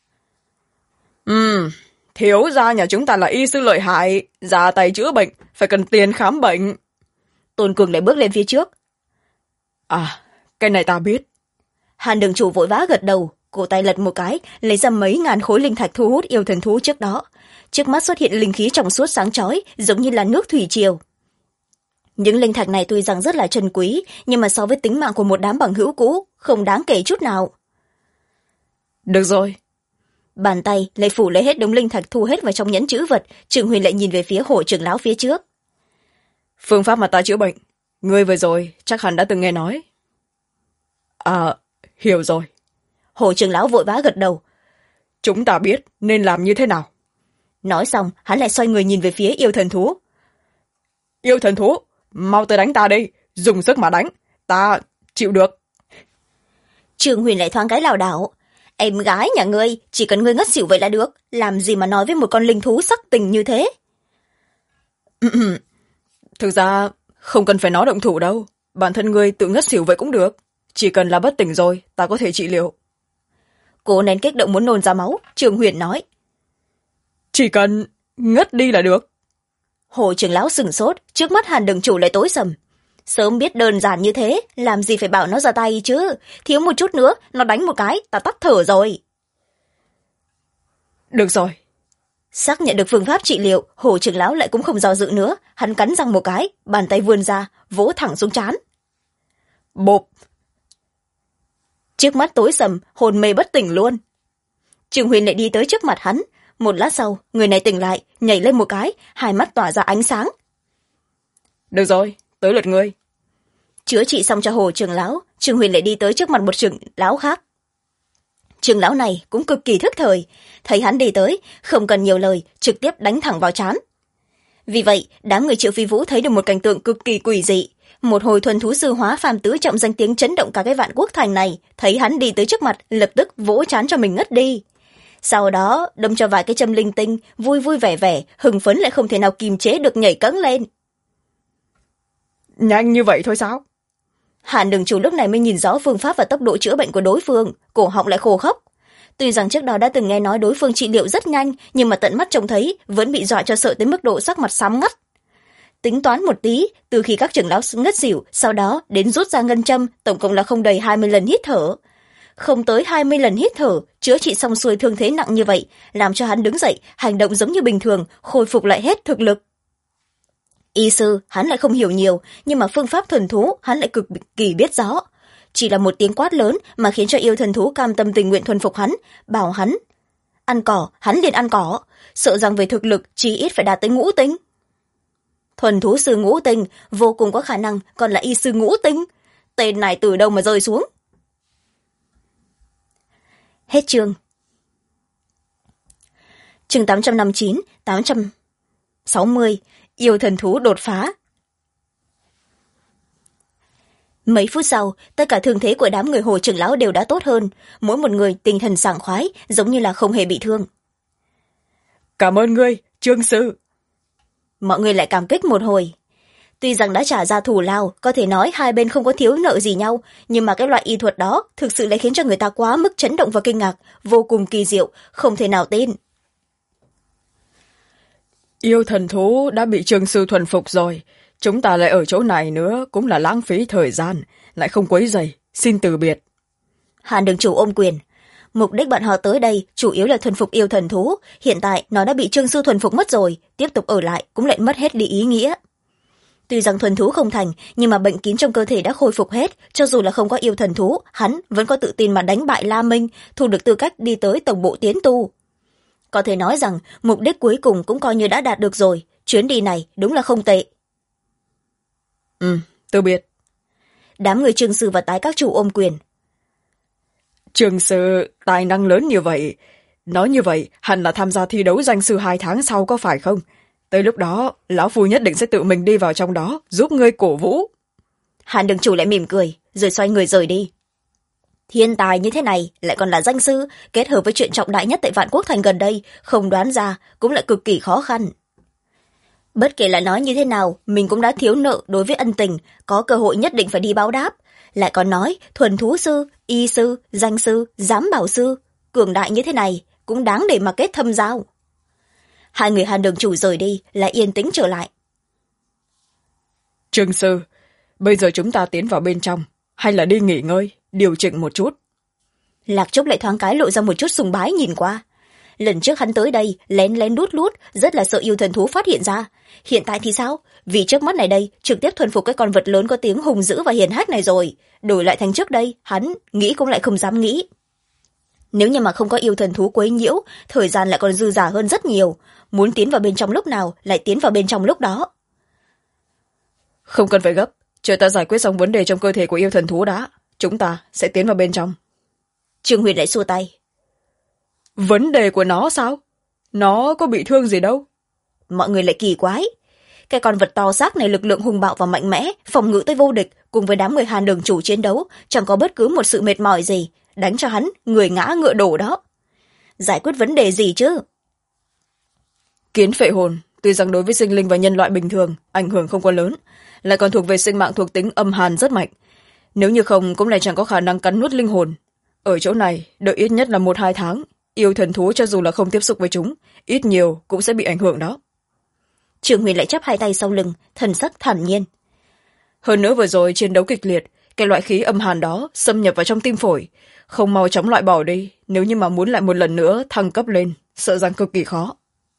Thiếu gia nhà chúng ta là y sư lợi hại, ra tay chữa bệnh phải cần tiền khám bệnh. Tôn Cường lại bước lên phía trước. Cái này ta biết. Hàn đường chủ vội vã gật đầu, cổ tay lật một cái, lấy ra mấy ngàn khối linh thạch thu hút yêu thần thú trước đó. Trước mắt xuất hiện linh khí trong suốt sáng chói, giống như là nước thủy triều. Những linh thạch này tuy rằng rất là trân quý, nhưng mà so với tính mạng của một đám bằng hữu cũ, không đáng kể chút nào. Được rồi. Bàn tay lại phủ lấy hết đống linh thạch thu hết vào trong nhẫn trữ vật, Trường Huyền lại nhìn về phía Hồ trưởng lão phía trước. Phương pháp mà ta chữa bệnh, ngươi vừa rồi chắc hẳn đã từng nghe nói. Hiểu rồi. Hồ trưởng lão vội vã gật đầu. Chúng ta biết nên làm như thế nào. Nói xong, hắn lại xoay người nhìn về phía yêu thần thú. Yêu thần thú, mau tới đánh ta đi, dùng sức mà đánh, ta chịu được. Trường Huyền lại thoáng cái lảo đảo. Em gái nhà ngươi, chỉ cần ngươi ngất xỉu vậy là được, làm gì mà nói với một con linh thú sắc tình như thế? Thực ra, không cần phải nói động thủ đâu, bản thân ngươi tự ngất xỉu vậy cũng được, chỉ cần là bất tỉnh rồi, ta có thể trị liệu. Cố nén kích động muốn nôn ra máu, Trường Huyền nói. Chỉ cần ngất đi là được. Hồ trưởng lão sửng sốt, trước mắt Hàn đường chủ lại tối sầm. Sớm biết đơn giản như thế, làm gì phải bảo nó ra tay chứ, thiếu một chút nữa, nó đánh một cái, ta tắt thở rồi. Được rồi. Xác nhận được phương pháp trị liệu, Hồ trưởng lão lại cũng không do dự nữa, hắn cắn răng một cái, bàn tay vươn ra, vỗ thẳng xuống trán. Bộp. Trước mắt tối sầm, hồn mê bất tỉnh luôn. Trường Huyền lại đi tới trước mặt hắn, một lát sau, người này tỉnh lại, nhảy lên một cái, hai mắt tỏa ra ánh sáng. Được rồi, tới lượt ngươi. Chữa trị xong cho Hồ trưởng lão, Trường Huyền lại đi tới trước mặt một trưởng lão khác. Trưởng lão này cũng cực kỳ thức thời, thấy hắn đi tới, không cần nhiều lời, trực tiếp đánh thẳng vào trán. Vì vậy, đám người Triệu Phi Vũ thấy được một cảnh tượng cực kỳ quỷ dị. Một hồi thuần thú sư hóa phàm tứ trọng danh tiếng chấn động cả cái Vạn Quốc thành này, thấy hắn đi tới trước mặt, lập tức vỗ trán cho mình ngất đi. Sau đó, đâm cho vài cái châm linh tinh, vui vui vẻ vẻ, hưng phấn lại không thể nào kìm chế được nhảy cẫng lên. Nhanh như vậy thôi sao? Hàn đường chủ lúc này mới nhìn rõ phương pháp và tốc độ chữa bệnh của đối phương, cổ họng lại khô khốc. Tuy rằng trước đó đã từng nghe nói đối phương trị liệu rất nhanh, nhưng mà tận mắt trông thấy vẫn bị dọa cho sợ tới mức độ sắc mặt xám ngắt. Tính toán một tí, từ khi các trưởng lão ngất xỉu, sau đó đến rút ra ngân châm, tổng cộng là không đầy 20 lần hít thở. Không tới 20 lần hít thở, chữa trị xong xuôi thương thế nặng như vậy, làm cho hắn đứng dậy, hành động giống như bình thường, khôi phục lại hết thực lực. Y sư, hắn lại không hiểu nhiều, nhưng mà phương pháp thuần thú hắn lại cực kỳ biết rõ. Chỉ là một tiếng quát lớn mà khiến cho yêu thần thú cam tâm tình nguyện thuần phục hắn, bảo hắn ăn cỏ, hắn liền ăn cỏ, sợ rằng về thực lực chí ít phải đạt tới ngũ tinh. Thuần thú sư ngũ tinh, vô cùng có khả năng còn là y sư ngũ tinh. Tên này từ đâu mà rơi xuống. Hết chương. Chương 859, 860, yêu thần thú đột phá. Mấy phút sau, tất cả thương thế của đám người Hồ trưởng lão đều đã tốt hơn, mỗi một người tinh thần sảng khoái, giống như là không hề bị thương. Cảm ơn ngươi, Trương sư. Mọi người lại cảm kích một hồi. Tuy rằng đã trả ra thù lao, có thể nói hai bên không có thiếu nợ gì nhau, nhưng mà cái loại y thuật đó thực sự lại khiến cho người ta quá mức chấn động và kinh ngạc, vô cùng kỳ diệu, không thể nào tin. Yêu thần thú đã bị Trương sư thuần phục rồi, chúng ta lại ở chỗ này nữa cũng là lãng phí thời gian, lại không quấy rầy, xin từ biệt. Hàn đường chủ ôm quyền. Mục đích bọn họ tới đây chủ yếu là thuần phục yêu thần thú, hiện tại nó đã bị Trương sư thuần phục mất rồi, tiếp tục ở lại cũng lại mất hết đi ý nghĩa. Tuy rằng thuần thú không thành, nhưng mà bệnh kín trong cơ thể đã khôi phục hết, cho dù là không có yêu thần thú, hắn vẫn có tự tin mà đánh bại La Minh, thu được tư cách đi tới tổng bộ tiến tu. Có thể nói rằng mục đích cuối cùng cũng coi như đã đạt được rồi, chuyến đi này đúng là không tệ. Từ biệt. Đám người Trương sư và tái các chủ ôm quyền. Trương sư tài năng lớn như vậy, nói như vậy hẳn là tham gia thi đấu danh sư 2 tháng sau có phải không? Tới lúc đó lão phu nhất định sẽ tự mình đi vào trong đó giúp ngươi cổ vũ. Hàn đường chủ lại mỉm cười rồi xoay người rời đi. Thiên tài như thế này lại còn là danh sư, kết hợp với chuyện trọng đại nhất tại Vạn Quốc Thành gần đây, không đoán ra cũng lại cực kỳ khó khăn. Bất kể là nói như thế nào, mình cũng đã thiếu nợ đối với ân tình, có cơ hội nhất định phải đi báo đáp. Lại còn nói thuần thú sư, y sư, danh sư, giám bảo sư, cường đại như thế này cũng đáng để mà kết thâm giao. Hai người Hàn đường chủ rời đi lại yên tĩnh trở lại. Trương sư, bây giờ chúng ta tiến vào bên trong, hay là đi nghỉ ngơi, điều chỉnh một chút? Lạc Trúc lại thoáng cái lộ ra một chút sùng bái nhìn qua. Lần trước hắn tới đây lén lén lút lút, rất là sợ yêu thần thú phát hiện ra. Hiện tại thì sao? Vì trước mắt này đây trực tiếp thuần phục cái con vật lớn có tiếng hùng dữ và hiền hách này rồi, đổi lại thành trước đây hắn nghĩ cũng lại không dám nghĩ. Nếu như mà không có yêu thần thú quấy nhiễu, thời gian lại còn dư dả hơn rất nhiều, muốn tiến vào bên trong lúc nào lại tiến vào bên trong lúc đó. Không cần phải gấp, chờ ta giải quyết xong vấn đề trong cơ thể của yêu thần thú đã, chúng ta sẽ tiến vào bên trong. Trương Huyền lại xua tay. Vấn đề của nó sao? Nó có bị thương gì đâu. Mọi người lại kỳ quái. Cái con vật to xác này lực lượng hùng bạo và mạnh mẽ, phòng ngự tới vô địch, cùng với đám người Hàn đường chủ chiến đấu, chẳng có bất cứ một sự mệt mỏi gì, đánh cho hắn người ngã ngựa đổ đó. Giải quyết vấn đề gì chứ? Kiến phệ hồn, tuy rằng đối với sinh linh và nhân loại bình thường, ảnh hưởng không quá lớn, lại còn thuộc về sinh mạng thuộc tính âm hàn rất mạnh. Nếu như không, cũng lại chẳng có khả năng cắn nuốt linh hồn. Ở chỗ này, đợi ít nhất là 1-2 tháng, yêu thần thú cho dù là không tiếp xúc với chúng, ít nhiều cũng sẽ bị ảnh hưởng đó. Trương Huyền lại chắp hai tay sau lưng, thần sắc thản nhiên. Hơn nữa vừa rồi chiến đấu kịch liệt, cái loại khí âm hàn đó xâm nhập vào trong tim phổi, không mau chóng loại bỏ đi, nếu như mà muốn lại một lần nữa thăng cấp lên, sợ rằng cực kỳ khó.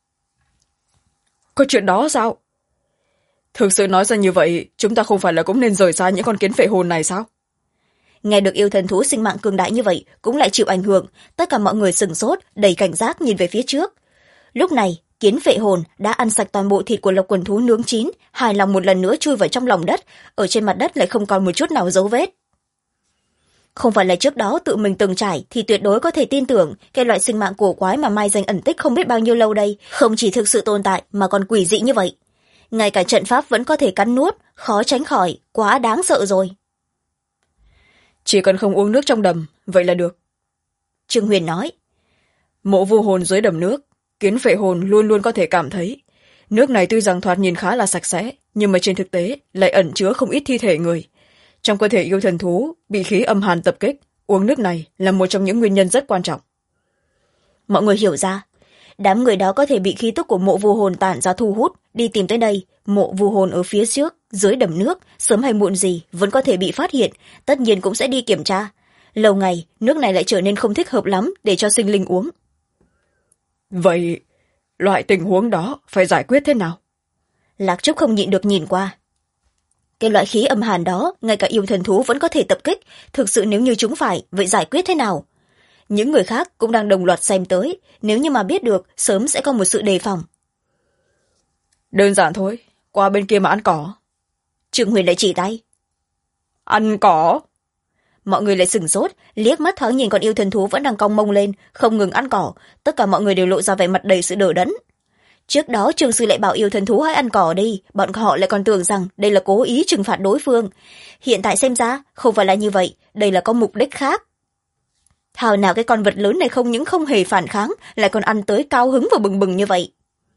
Có chuyện đó sao? Thực sự nói ra như vậy, chúng ta không phải là cũng nên rời xa những con kiến phệ hồn này sao? Nghe được yêu thần thú sinh mạng cường đại như vậy cũng lại chịu ảnh hưởng, tất cả mọi người sửng sốt, đầy cảnh giác nhìn về phía trước. Lúc này kiến phệ hồn đã ăn sạch toàn bộ thịt của lộc quần thú nướng chín, hài lòng một lần nữa chui vào trong lòng đất, ở trên mặt đất lại không còn một chút nào dấu vết. Không phải là trước đó tự mình từng trải thì tuyệt đối có thể tin tưởng cái loại sinh mạng cổ quái mà mai danh ẩn tích không biết bao nhiêu lâu đây không chỉ thực sự tồn tại mà còn quỷ dị như vậy. Ngay cả trận pháp vẫn có thể cắn nuốt, khó tránh khỏi, quá đáng sợ rồi. Chỉ cần không uống nước trong đầm, vậy là được. Trương Huyền nói. Mộ vu hồn dưới đầm nước, kiến phệ hồn luôn luôn có thể cảm thấy. Nước này tuy rằng thoạt nhìn khá là sạch sẽ, nhưng mà trên thực tế lại ẩn chứa không ít thi thể người. trong cơ thể yêu thần thú bị khí âm hàn tập kích, uống nước này là một trong những nguyên nhân rất quan trọng. Mọi người hiểu ra, đám người đó có thể bị khí tức của mộ vu hồn tản ra thu hút đi tìm tới đây. Mộ vu hồn ở phía trước dưới đầm nước, sớm hay muộn gì vẫn có thể bị phát hiện, tất nhiên cũng sẽ đi kiểm tra. Lâu ngày nước này lại trở nên không thích hợp lắm để cho sinh linh uống. Vậy loại tình huống đó phải giải quyết thế nào? Lạc Trúc không nhịn được nhìn qua. Cái loại khí âm hàn đó ngay cả yêu thần thú vẫn có thể tập kích, thực sự nếu như chúng phải, vậy giải quyết thế nào? Những người khác cũng đang đồng loạt xem tới, nếu như mà biết được sớm sẽ có một sự đề phòng. Đơn giản thôi, qua bên kia mà ăn cỏ. Trương Huyền lại chỉ tay. Ăn cỏ? Mọi người lại sửng sốt, liếc mắt thoáng nhìn con yêu thần thú vẫn đang cong mông lên, không ngừng ăn cỏ. Tất cả mọi người đều lộ ra vẻ mặt đầy sự đờ đẫn. Trước đó Trương Sư lại bảo yêu thần thú hãy ăn cỏ đi, bọn họ lại còn tưởng rằng đây là cố ý trừng phạt đối phương. Hiện tại xem ra không phải là như vậy, đây là có mục đích khác. Thảo nào cái con vật lớn này không những không hề phản kháng, lại còn ăn tới cao hứng và bừng bừng như vậy.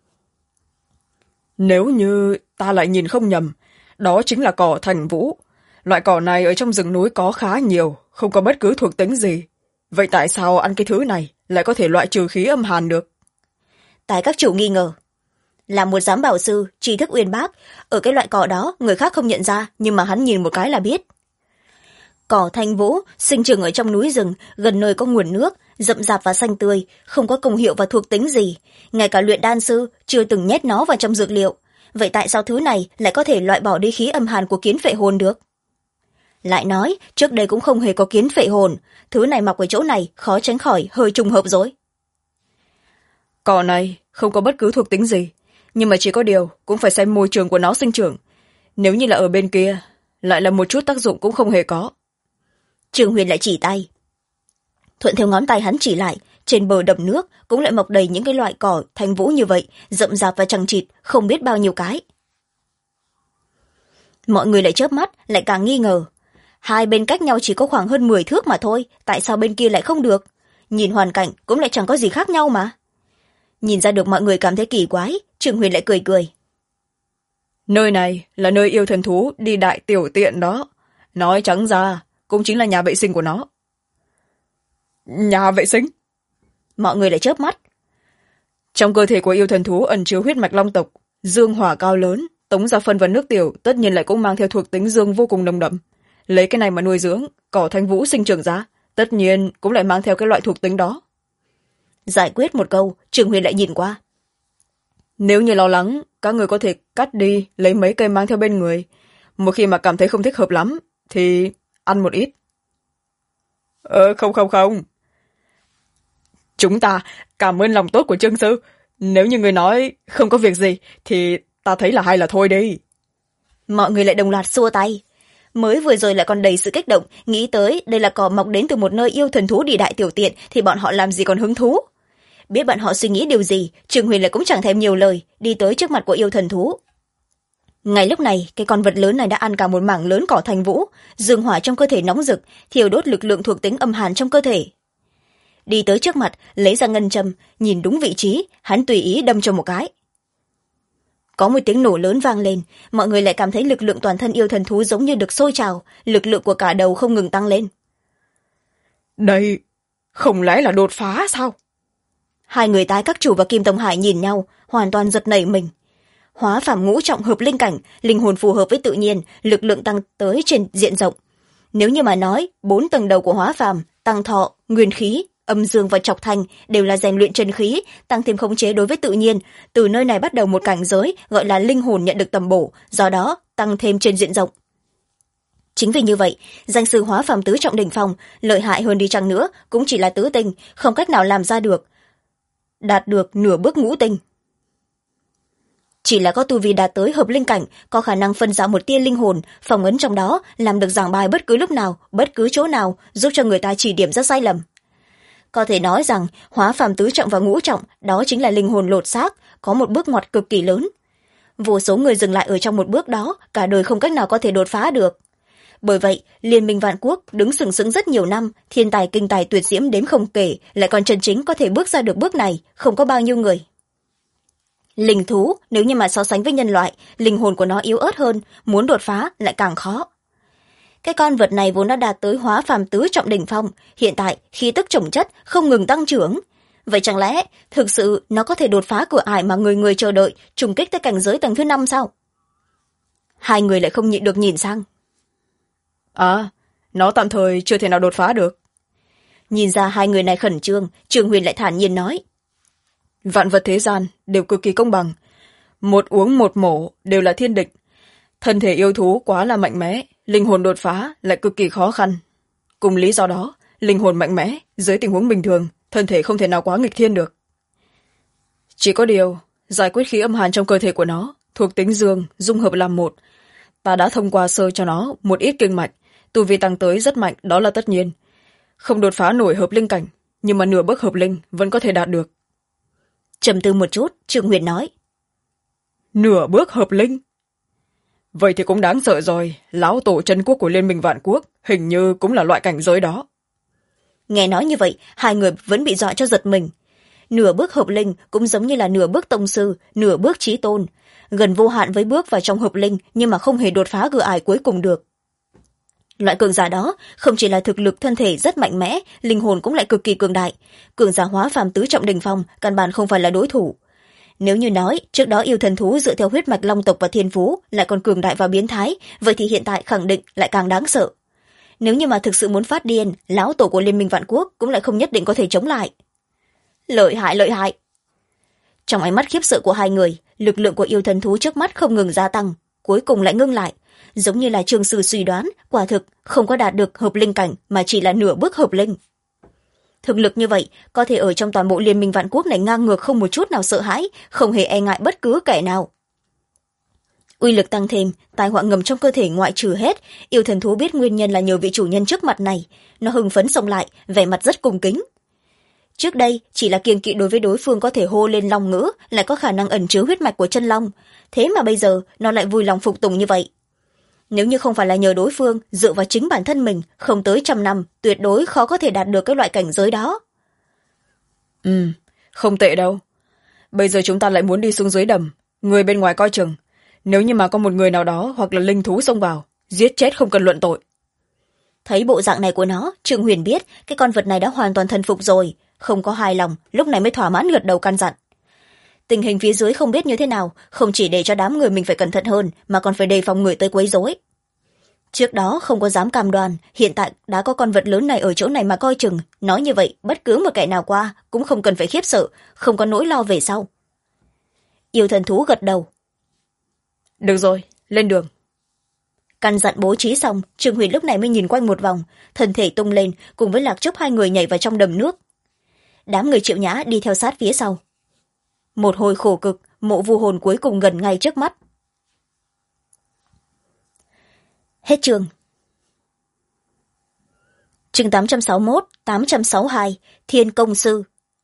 Nếu như ta lại nhìn không nhầm, đó chính là cỏ thành vũ. Loại cỏ này ở trong rừng núi có khá nhiều, không có bất cứ thuộc tính gì. Vậy tại sao ăn cái thứ này lại có thể loại trừ khí âm hàn được? Tại các chủ nghi ngờ. Là một giám bảo sư, tri thức uyên bác, ở cái loại cỏ đó người khác không nhận ra, nhưng mà hắn nhìn một cái là biết. Cỏ thanh vũ sinh trưởng ở trong núi rừng, gần nơi có nguồn nước, rậm rạp và xanh tươi, không có công hiệu và thuộc tính gì. Ngay cả luyện đan sư chưa từng nhét nó vào trong dược liệu. Vậy tại sao thứ này lại có thể loại bỏ đi khí âm hàn của kiến phệ hồn được? Lại nói, trước đây cũng không hề có kiến phệ hồn, thứ này mọc ở chỗ này khó tránh khỏi hơi trùng hợp rồi. Cỏ này không có bất cứ thuộc tính gì, nhưng mà chỉ có điều cũng phải xem môi trường của nó sinh trưởng. Nếu như là ở bên kia, lại là một chút tác dụng cũng không hề có. Trương Huyền lại chỉ tay. Thuận theo ngón tay hắn chỉ lại, trên bờ đầm nước cũng lại mọc đầy những cái loại cỏ thanh vũ như vậy, rậm rạp và chằng chịt, không biết bao nhiêu cái. Mọi người lại chớp mắt, lại càng nghi ngờ. Hai bên cách nhau chỉ có khoảng hơn 10 thước mà thôi, tại sao bên kia lại không được? Nhìn hoàn cảnh cũng lại chẳng có gì khác nhau mà. Nhìn ra được mọi người cảm thấy kỳ quái, Trương Huyền lại cười cười. Nơi này là nơi yêu thần thú đi đại tiểu tiện đó. Nói trắng ra, cũng chính là nhà vệ sinh của nó. Nhà vệ sinh? Mọi người lại chớp mắt. Trong cơ thể của yêu thần thú ẩn chứa huyết mạch long tộc, dương hỏa cao lớn, tống ra phân và nước tiểu tất nhiên lại cũng mang theo thuộc tính dương vô cùng nồng đậm. Lấy cái này mà nuôi dưỡng, cỏ thanh vũ sinh trưởng ra, tất nhiên cũng lại mang theo cái loại thuộc tính đó. Giải quyết một câu, Trương Huyền lại nhìn qua. Nếu như lo lắng, các người có thể cắt đi, lấy mấy cây mang theo bên người. Một khi mà cảm thấy không thích hợp lắm, thì ăn một ít. Không. Chúng ta cảm ơn lòng tốt của Trương Sư. Nếu như người nói không có việc gì, thì ta thấy là hay là thôi đi. Mọi người lại đồng loạt xua tay. Mới vừa rồi lại còn đầy sự kích động, nghĩ tới đây là cỏ mọc đến từ một nơi yêu thần thú đi đại tiểu tiện, thì bọn họ làm gì còn hứng thú. Biết bọn họ suy nghĩ điều gì, Trương Huyền lại cũng chẳng thèm nhiều lời, đi tới trước mặt của yêu thần thú. Ngay lúc này, cái con vật lớn này đã ăn cả một mảng lớn cỏ thanh vũ, dương hỏa trong cơ thể nóng rực, thiêu đốt lực lượng thuộc tính âm hàn trong cơ thể. Đi tới trước mặt, lấy ra ngân châm, nhìn đúng vị trí, hắn tùy ý đâm cho một cái. Có một tiếng nổ lớn vang lên, mọi người lại cảm thấy lực lượng toàn thân yêu thần thú giống như được sôi trào, lực lượng của cả đầu không ngừng tăng lên. Đây, không lẽ là đột phá sao? Hai người tái các chủ và Kim Tông Hải nhìn nhau, hoàn toàn giật nảy mình. Hóa phàm ngũ trọng hợp linh cảnh, linh hồn phù hợp với tự nhiên, lực lượng tăng tới trên diện rộng. Nếu như mà nói, 4 tầng đầu của hóa phàm, tăng thọ, nguyên khí, âm dương và trọc thanh đều là rèn luyện chân khí, tăng thêm khống chế đối với tự nhiên. Từ nơi này bắt đầu một cảnh giới gọi là linh hồn nhận được tầm bổ, do đó tăng thêm trên diện rộng. Chính vì như vậy, danh sư hóa phàm tứ trọng đỉnh phong, lợi hại hơn đi chăng nữa cũng chỉ là tứ tinh, không cách nào làm ra được, đạt được nửa bước ngũ tinh. Chỉ là có tu vi đạt tới hợp linh cảnh, có khả năng phân ra một tia linh hồn, phong ấn trong đó, làm được giảng bài bất cứ lúc nào, bất cứ chỗ nào, giúp cho người ta chỉ điểm ra sai lầm. Có thể nói rằng, hóa phàm tứ trọng và ngũ trọng, đó chính là linh hồn lột xác, có một bước ngoặt cực kỳ lớn. Vô số người dừng lại ở trong một bước đó, cả đời không cách nào có thể đột phá được. Bởi vậy, Liên minh Vạn Quốc đứng sừng sững rất nhiều năm, thiên tài kinh tài tuyệt diễm đếm không kể, lại còn chân chính có thể bước ra được bước này, không có bao nhiêu người. Linh thú, nếu như mà so sánh với nhân loại, linh hồn của nó yếu ớt hơn, muốn đột phá lại càng khó. Cái con vật này vốn đã đạt tới hóa phàm tứ trọng đỉnh phong, hiện tại khí tức chồng chất không ngừng tăng trưởng. Vậy chẳng lẽ thực sự nó có thể đột phá cửa ải mà người người chờ đợi, trùng kích tới cảnh giới tầng thứ 5 sao? Hai người lại không nhịn được nhìn sang. Nó tạm thời chưa thể nào đột phá được. Nhìn ra hai người này khẩn trương, Trường Huyền lại thản nhiên nói. Vạn vật thế gian đều cực kỳ công bằng. Một uống một mổ đều là thiên địch. Thân thể yêu thú quá là mạnh mẽ, linh hồn đột phá lại cực kỳ khó khăn. Cùng lý do đó, linh hồn mạnh mẽ, dưới tình huống bình thường, thân thể không thể nào quá nghịch thiên được. Chỉ có điều, giải quyết khí âm hàn trong cơ thể của nó, thuộc tính dương, dung hợp làm một. Ta đã thông qua sơ cho nó một ít kinh mạch, tu vi tăng tới rất mạnh, đó là tất nhiên. Không đột phá nổi hợp linh cảnh, nhưng mà nửa bước hợp linh vẫn có thể đạt được. Trầm tư một chút, Trường Huyền nói. Nửa bước hợp linh? Vậy thì cũng đáng sợ rồi, lão tổ chân quốc của Liên minh Vạn Quốc hình như cũng là loại cảnh giới đó. Nghe nói như vậy, hai người vẫn bị dọa cho giật mình. Nửa bước hợp linh cũng giống như là nửa bước tông sư, nửa bước chí tôn, gần vô hạn với bước vào trong hợp linh, nhưng mà không hề đột phá cửa ải cuối cùng được. Loại cường giả đó không chỉ là thực lực thân thể rất mạnh mẽ, linh hồn cũng lại cực kỳ cường đại. Cường giả hóa phàm tứ trọng đỉnh phong căn bản không phải là đối thủ. Nếu như nói trước đó yêu thần thú dựa theo huyết mạch long tộc và thiên phú lại còn cường đại và biến thái, vậy thì hiện tại khẳng định lại càng đáng sợ. Nếu như mà thực sự muốn phát điên, lão tổ của Liên minh Vạn Quốc cũng lại không nhất định có thể chống lại. Lợi hại, lợi hại. Trong ánh mắt khiếp sợ của hai người, lực lượng của yêu thần thú trước mắt không ngừng gia tăng, cuối cùng lại ngưng lại. Giống như là Trương Sư suy đoán, quả thực không có đạt được hợp linh cảnh mà chỉ là nửa bước hợp linh. Thực lực như vậy có thể ở trong toàn bộ Liên minh Vạn Quốc này ngang ngược, không một chút nào sợ hãi, không hề e ngại bất cứ kẻ nào. Uy lực tăng thêm, tai họa ngầm trong cơ thể ngoại trừ hết, yêu thần thú biết nguyên nhân là nhờ vị chủ nhân trước mặt này. Nó hưng phấn xông lại, vẻ mặt rất cung kính. Trước đây chỉ là kiêng kỵ đối với đối phương có thể hô lên long ngữ, lại có khả năng ẩn chứa huyết mạch của chân long, thế mà bây giờ nó lại vui lòng phục tùng như vậy. Nếu như không phải là nhờ đối phương, dựa vào chính bản thân mình, không tới 100 năm tuyệt đối khó có thể đạt được cái loại cảnh giới đó. Không tệ đâu. Bây giờ chúng ta lại muốn đi xuống dưới đầm, người bên ngoài coi chừng. Nếu như mà có một người nào đó hoặc là linh thú xông vào, giết chết không cần luận tội. Thấy bộ dạng này của nó, Trương Huyền biết cái con vật này đã hoàn toàn thần phục rồi, không có hài lòng, lúc này mới thỏa mãn gật đầu căn dặn. Tình hình phía dưới không biết như thế nào, không chỉ để cho đám người mình phải cẩn thận hơn, mà còn phải đề phòng người tới quấy rối. Trước đó không có dám cam đoan, hiện tại đã có con vật lớn này ở chỗ này mà coi chừng, nói như vậy bất cứ một kẻ nào qua cũng không cần phải khiếp sợ, không có nỗi lo về sau. Yêu thần thú gật đầu. Được rồi, lên đường. Căn dặn bố trí xong, Trương Huyền lúc này mới nhìn quanh một vòng, thân thể tung lên, cùng với Lạc Trúc hai người nhảy vào trong đầm nước. Đám người Triệu Nhã đi theo sát phía sau. Một hồi khổ cực, Mộ Vu Hồn cuối cùng gần ngay trước mắt. Hết chương. Chương 861, 862, Thiên Công Sư.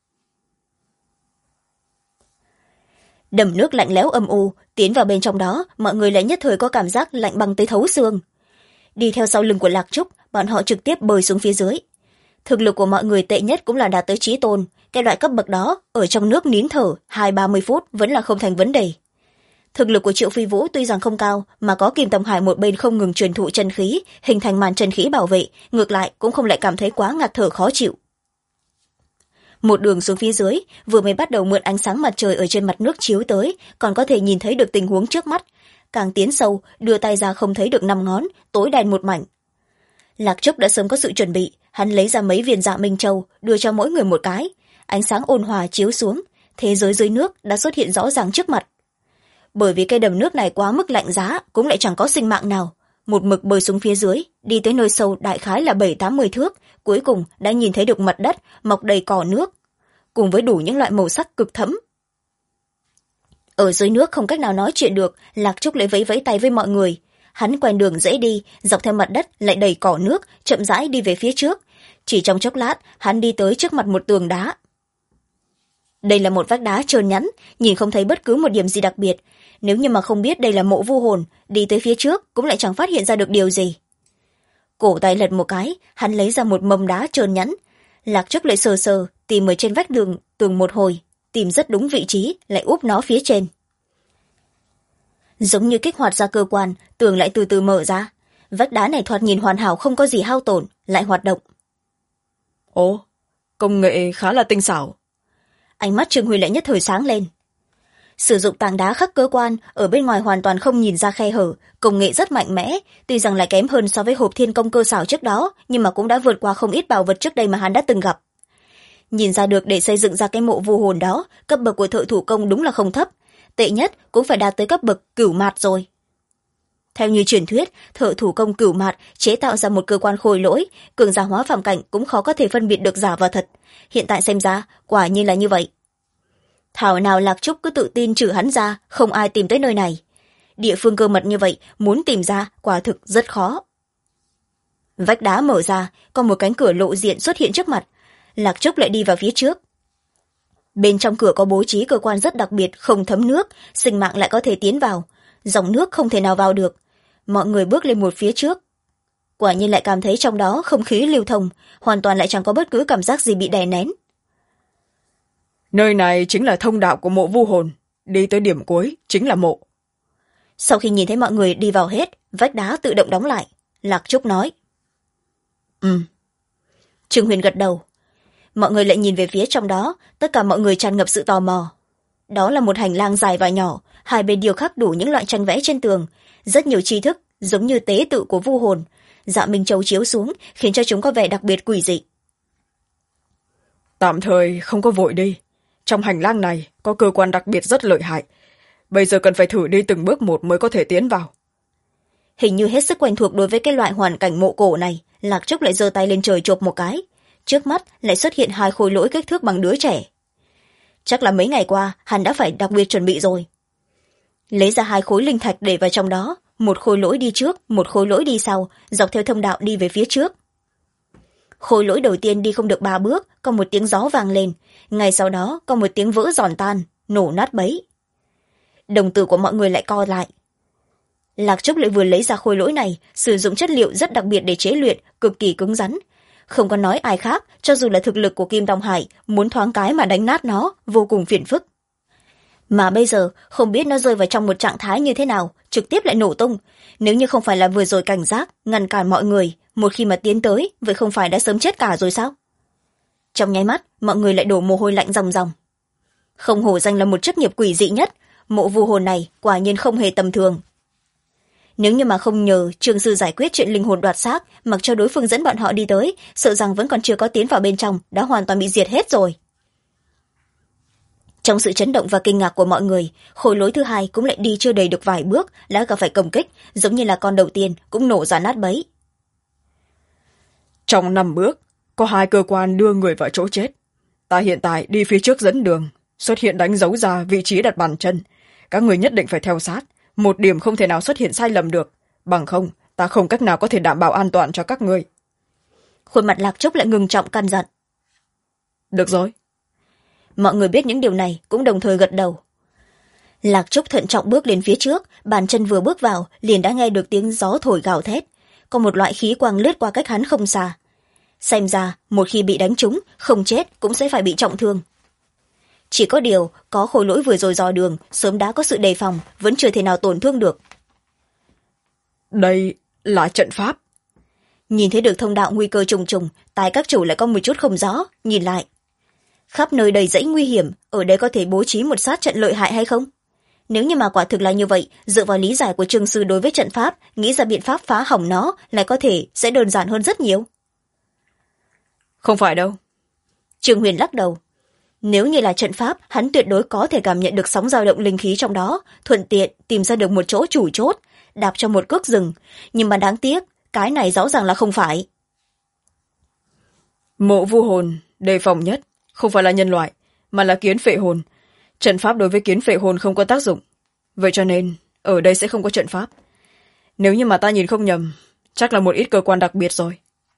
Đầm nước lạnh lẽo âm u, tiến vào bên trong đó, mọi người lại nhất thời có cảm giác lạnh băng tới thấu xương. Đi theo sau lưng của Lạc Trúc, bọn họ trực tiếp bơi xuống phía dưới. Thực lực của mọi người tệ nhất cũng là đạt tới chí tôn, cái loại cấp bậc đó, ở trong nước nín thở 20-30 phút vẫn là không thành vấn đề. Thực lực của Triệu Phi Vũ tuy rằng không cao, mà có Kim Tầm Hải một bên không ngừng truyền thụ chân khí, hình thành màn chân khí bảo vệ, ngược lại cũng không lại cảm thấy quá ngạt thở khó chịu. Một đường xuống phía dưới, vừa mới bắt đầu mượn ánh sáng mặt trời ở trên mặt nước chiếu tới, còn có thể nhìn thấy được tình huống trước mắt. Càng tiến sâu, đưa tay ra không thấy được 5 ngón, tối đen một mảnh. Lạc Trúc đã sớm có sự chuẩn bị, hắn lấy ra mấy viên Dạ Minh Châu, đưa cho mỗi người một cái. Ánh sáng ôn hòa chiếu xuống, thế giới dưới nước đã xuất hiện rõ ràng trước mặt. Bởi vì cái đầm nước này quá mức lạnh giá, cũng lại chẳng có sinh mạng nào. Một mực bơi xuống phía dưới, đi tới nơi sâu đại khái là 7-80 thước, cuối cùng đã nhìn thấy được mặt đất mọc đầy cỏ nước, cùng với đủ những loại màu sắc cực thẫm. Ở dưới nước không cách nào nói chuyện được, Lạc Trúc lại vẫy vẫy tay với mọi người. Hắn quen đường dễ đi, dọc theo mặt đất lại đầy cỏ nước, chậm rãi đi về phía trước. Chỉ trong chốc lát, hắn đi tới trước mặt một tường đá. Đây là một vách đá trơn nhẵn, nhìn không thấy bất cứ một điểm gì đặc biệt. Nếu như mà không biết đây là Mộ Vu Hồn, đi tới phía trước cũng lại chẳng phát hiện ra được điều gì. Cổ tay lật một cái, hắn lấy ra một mâm đá trơn nhẵn. Lạc Trúc lại sờ sờ, tìm ở trên vách tường một hồi, tìm rất đúng vị trí, lại úp nó phía trên. Giống như kích hoạt ra cơ quan, tường lại từ từ mở ra. vách đá này thoạt nhìn hoàn hảo không có gì hao tổn, lại hoạt động. Ồ, công nghệ khá là tinh xảo. Ánh mắt Trương Huy lại nhất thời sáng lên. Sử dụng tảng đá khắc cơ quan, ở bên ngoài hoàn toàn không nhìn ra khe hở, công nghệ rất mạnh mẽ, tuy rằng lại kém hơn so với hộp thiên công cơ xảo trước đó, nhưng mà cũng đã vượt qua không ít bảo vật trước đây mà hắn đã từng gặp. Nhìn ra được để xây dựng ra cái mộ vu hồn đó, cấp bậc của thợ thủ công đúng là không thấp, tệ nhất cũng phải đạt tới cấp bậc cửu mạt rồi. Theo như truyền thuyết, thợ thủ công cửu mạt chế tạo ra một cơ quan khôi lỗi, cường giả hóa phàm cảnh cũng khó có thể phân biệt được giả và thật. Hiện tại xem ra, quả nhiên là như vậy. Thảo nào Lạc Trúc cứ tự tin trừ hắn ra, không ai tìm tới nơi này. Địa phương cơ mật như vậy, muốn tìm ra quả thực rất khó. Vách đá mở ra, có một cánh cửa lộ diện xuất hiện trước mặt. Lạc Trúc lại đi vào phía trước. Bên trong cửa có bố trí cơ quan rất đặc biệt, không thấm nước, sinh mạng lại có thể tiến vào. Dòng nước không thể nào vào được. Mọi người bước lên một phía trước. Quả nhiên lại cảm thấy trong đó không khí lưu thông, hoàn toàn lại chẳng có bất cứ cảm giác gì bị đè nén. Nơi này chính là thông đạo của mộ vu hồn, đi tới điểm cuối chính là mộ. Sau khi nhìn thấy mọi người đi vào hết, vách đá tự động đóng lại. Lạc Trúc nói. Trương Huyền gật đầu. Mọi người lại nhìn về phía trong đó, tất cả mọi người tràn ngập sự tò mò. Đó là một hành lang dài và nhỏ, hai bên điêu khắc đủ những loại tranh vẽ trên tường, rất nhiều tri thức giống như tế tự của vu hồn. Dạ Minh Châu chiếu xuống khiến cho chúng có vẻ đặc biệt quỷ dị. Tạm thời không có vội đi, trong hành lang này có cơ quan đặc biệt rất lợi hại, bây giờ cần phải thử đi từng bước một mới có thể tiến vào. Hình như hết sức quen thuộc đối với cái loại hoàn cảnh mộ cổ này, Lạc Trúc lại giơ tay lên trời chộp một cái, trước mắt lại xuất hiện hai khối lỗi kích thước bằng đứa trẻ. Chắc là mấy ngày qua hắn đã phải đặc biệt chuẩn bị rồi. Lấy ra hai khối linh thạch để vào trong đó, một khối lỗi đi trước, một khối lỗi đi sau, dọc theo thông đạo đi về phía trước. Khối lỗi đầu tiên đi không được 3 bước, có một tiếng gió vang lên, ngay sau đó có một tiếng vỡ giòn tan, nổ nát bấy. Đồng tử của mọi người lại co lại. Lạc Trúc lại vừa lấy ra khối lỗi này, sử dụng chất liệu rất đặc biệt để chế luyện, cực kỳ cứng rắn. Không có nói ai khác, cho dù là thực lực của Kim Tông Hải, muốn thoáng cái mà đánh nát nó, vô cùng phiền phức. Mà bây giờ, không biết nó rơi vào trong một trạng thái như thế nào, trực tiếp lại nổ tung. Nếu như không phải là vừa rồi cảnh giác, ngăn cản mọi người, một khi mà tiến tới, vậy không phải đã sớm chết cả rồi sao? Trong nháy mắt, mọi người lại đổ mồ hôi lạnh ròng ròng. Không hổ danh là một chức nghiệp quỷ dị nhất, mộ vu hồn này quả nhiên không hề tầm thường. Nếu như mà không nhờ Trương sư giải quyết chuyện linh hồn đoạt xác, mặc cho đối phương dẫn bọn họ đi tới, sợ rằng vẫn còn chưa có tiến vào bên trong, đã hoàn toàn bị diệt hết rồi. Trong sự chấn động và kinh ngạc của mọi người, khối lỗi thứ hai cũng lại đi chưa đầy được vài bước, đã gặp phải công kích, giống như là con đầu tiên cũng nổ ra nát bấy. Trong 5 bước, có 2 cơ quan đưa người vào chỗ chết. Ta hiện tại đi phía trước dẫn đường, xuất hiện đánh dấu ra vị trí đặt bàn chân. Các người nhất định phải theo sát, một điểm không thể nào xuất hiện sai lầm được, bằng không ta không cách nào có thể đảm bảo an toàn cho các người. Khuôn mặt Lạc Trúc lại ngưng trọng căn dặn. Được rồi. Mọi người biết những điều này cũng đồng thời gật đầu. Lạc Trúc thận trọng bước lên phía trước, bàn chân vừa bước vào liền đã nghe được tiếng gió thổi gào thét, có một loại khí quang lướt qua cách hắn không xa. Xem ra một khi bị đánh trúng, không chết cũng sẽ phải bị trọng thương. Chỉ có điều có khối lỗi vừa rồi dò đường, sớm đã có sự đề phòng, vẫn chưa thể nào tổn thương được. Đây là trận pháp. Nhìn thấy được thông đạo nguy cơ trùng trùng, tai các chủ lại có một chút không rõ, nhìn lại. Khắp nơi đầy dãy nguy hiểm, ở đây có thể bố trí một sát trận lợi hại hay không? Nếu như mà quả thực là như vậy, dựa vào lý giải của Trương sư đối với trận pháp, nghĩ ra biện pháp phá hỏng nó lại có thể sẽ đơn giản hơn rất nhiều. Không phải đâu. Trương Huyền lắc đầu. Nếu như là trận pháp, hắn tuyệt đối có thể cảm nhận được sóng dao động linh khí trong đó, thuận tiện tìm ra được một chỗ chủ chốt, đạp cho một cước rừng. Nhưng mà đáng tiếc, cái này rõ ràng là không phải. Mộ vu hồn, đề phòng nhất, không phải là nhân loại, mà là kiến phệ hồn. Trận pháp đối với kiến phệ hồn không có tác dụng. Vậy cho nên, ở đây sẽ không có trận pháp. Nếu như mà ta nhìn không nhầm, chắc là một ít cơ quan đặc biệt rồi.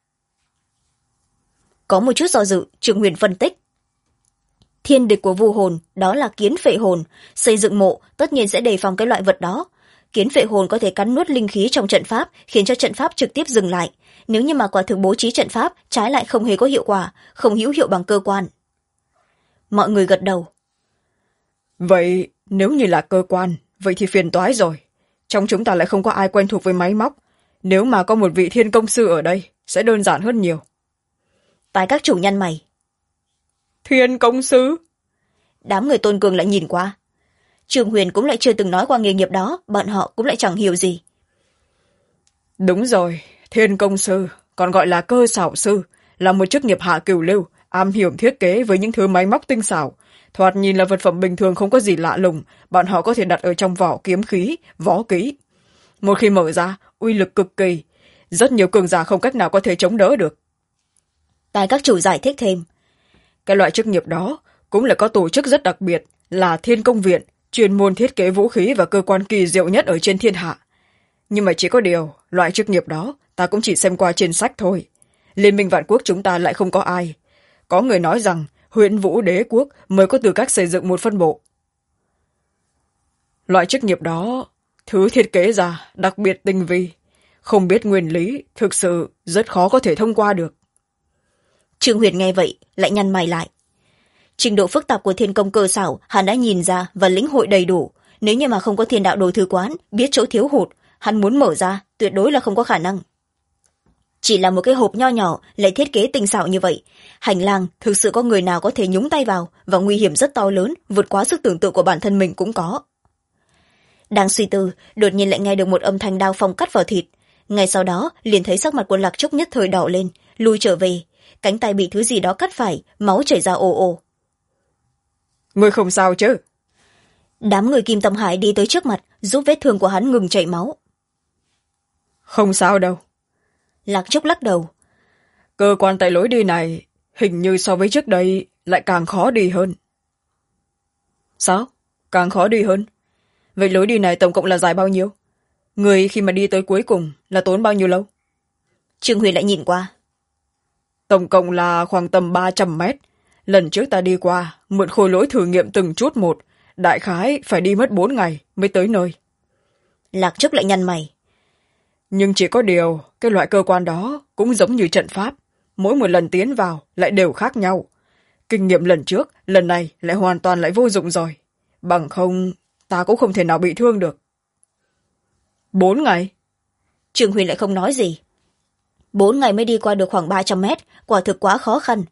Có một chút do dự, Trương Huyền phân tích. Thiên địch của vu hồn, đó là kiến phệ hồn. Xây dựng mộ, tất nhiên sẽ đề phòng cái loại vật đó. Kiến phệ hồn có thể cắn nuốt linh khí trong trận pháp, khiến cho trận pháp trực tiếp dừng lại. Nếu như mà quả thực bố trí trận pháp, trái lại không hề có hiệu quả, không hữu hiệu bằng cơ quan. Mọi người gật đầu. Vậy nếu như là cơ quan, vậy thì phiền toái rồi. Trong chúng ta lại không có ai quen thuộc với máy móc. nếu mà có một vị thiên công sư ở đây sẽ đơn giản hơn nhiều. Tài các chủ nhăn mày. Thiên công sư? Đám người Tôn Cường lại nhìn qua. Trương Huyền cũng lại chưa từng nói qua nghề nghiệp đó, bọn họ cũng lại chẳng hiểu gì. Đúng rồi, thiên công sư, còn gọi là cơ xảo sư, là một chức nghiệp hạ cửu lưu, am hiểu thiết kế với những thứ máy móc tinh xảo. Thoạt nhìn là vật phẩm bình thường không có gì lạ lùng, bọn họ có thể đặt ở trong vỏ kiếm khí, võ kỹ. Một khi mở ra, uy lực cực kỳ, rất nhiều cường giả không cách nào có thể chống đỡ được. Tài các chủ giải thích thêm. Cái loại chức nghiệp đó cũng là có tổ chức rất đặc biệt, là Thiên Công Viện, chuyên môn thiết kế vũ khí và cơ quan kỳ diệu nhất ở trên thiên hạ. Nhưng mà chỉ có điều, loại chức nghiệp đó ta cũng chỉ xem qua trên sách thôi. Liên minh vạn quốc chúng ta lại không có ai. Có người nói rằng Huyễn Vũ Đế quốc mới có tư cách xây dựng một phân bộ. Loại chức nghiệp đó, thứ thiết kế ra đặc biệt tinh vi, không biết nguyên lý, thực sự rất khó có thể thông qua được. Trương Huyền nghe vậy lại nhăn mày lại. Trình độ phức tạp của thiên công cơ xảo hắn đã nhìn ra và lĩnh hội đầy đủ. Nếu như mà không có thiên đạo đồ thư quán biết chỗ thiếu hụt, hắn muốn mở ra tuyệt đối là không có khả năng. Chỉ là một cái hộp nho nhỏ lại thiết kế tinh xảo như vậy, hành lang thực sự có người nào có thể nhúng tay vào, và nguy hiểm rất to lớn, vượt quá sức tưởng tượng của bản thân mình cũng có. Đang suy tư, đột nhiên lại nghe được một âm thanh đao phong cắt vào thịt. Ngay sau đó liền thấy sắc mặt của Lạc Trúc nhất thời đỏ lên, lui trở về, cánh tay bị thứ gì đó cắt phải, máu chảy ra ồ ồ. Ngươi không sao chứ? Đám người Kim Tâm Hải đi tới trước mặt, giúp vết thương của hắn ngừng chảy máu. Không sao đâu. Lạc Trúc lắc đầu. Cơ quan tại lối đi này hình như so với trước đây lại càng khó đi hơn. Sao? Càng khó đi hơn? Vậy lối đi này tổng cộng là dài bao nhiêu? Người khi mà đi tới cuối cùng là tốn bao nhiêu lâu? Trương Huyền lại nhìn qua. Tổng cộng là khoảng tầm 300 mét. Lần trước ta đi qua, mượn khối lỗi thử nghiệm từng chút một, đại khái phải đi mất 4 ngày mới tới nơi. Lạc Trúc lại nhăn mày. Nhưng chỉ có điều, cái loại cơ quan đó cũng giống như trận pháp. Mỗi một lần tiến vào lại đều khác nhau. Kinh nghiệm lần trước, lần này lại hoàn toàn lại vô dụng rồi. Bằng không, ta cũng không thể nào bị thương được. 4 ngày? Trương Huyền lại không nói gì. 4 ngày mới đi qua được khoảng 300 mét, quả thực quá khó khăn.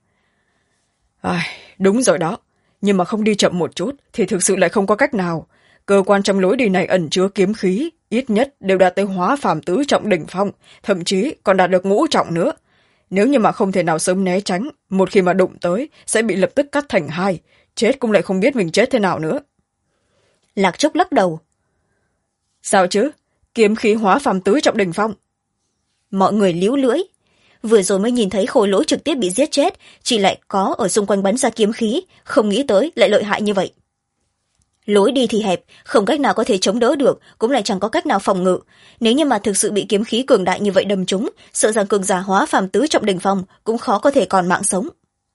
Đúng rồi đó. Nhưng mà không đi chậm một chút thì thực sự lại không có cách nào. Cơ quan trong lối đi này ẩn chứa kiếm khí, ít nhất đều đạt tới hóa phàm tứ trọng đỉnh phong, thậm chí còn đạt được ngũ trọng nữa. Nếu như mà không thể nào sớm né tránh, một khi mà đụng tới sẽ bị lập tức cắt thành hai, chết cũng lại không biết mình chết thế nào nữa. Lạc Trúc lắc đầu. Sao chứ? Kiếm khí hóa phàm tứ trọng đỉnh phong. Mọi người líu lưỡi. Vừa rồi mới nhìn thấy khối lỗi trực tiếp bị giết chết, chỉ lại có ở xung quanh bắn ra kiếm khí, không nghĩ tới lại lợi hại như vậy. Lối đi thì hẹp, không cách nào có thể chống đỡ được, cũng lại chẳng có cách nào phòng ngự. Nếu như mà thực sự bị kiếm khí cường đại như vậy đâm trúng, sợ rằng cường giả hóa phàm tứ trọng đỉnh phong cũng khó có thể còn mạng sống.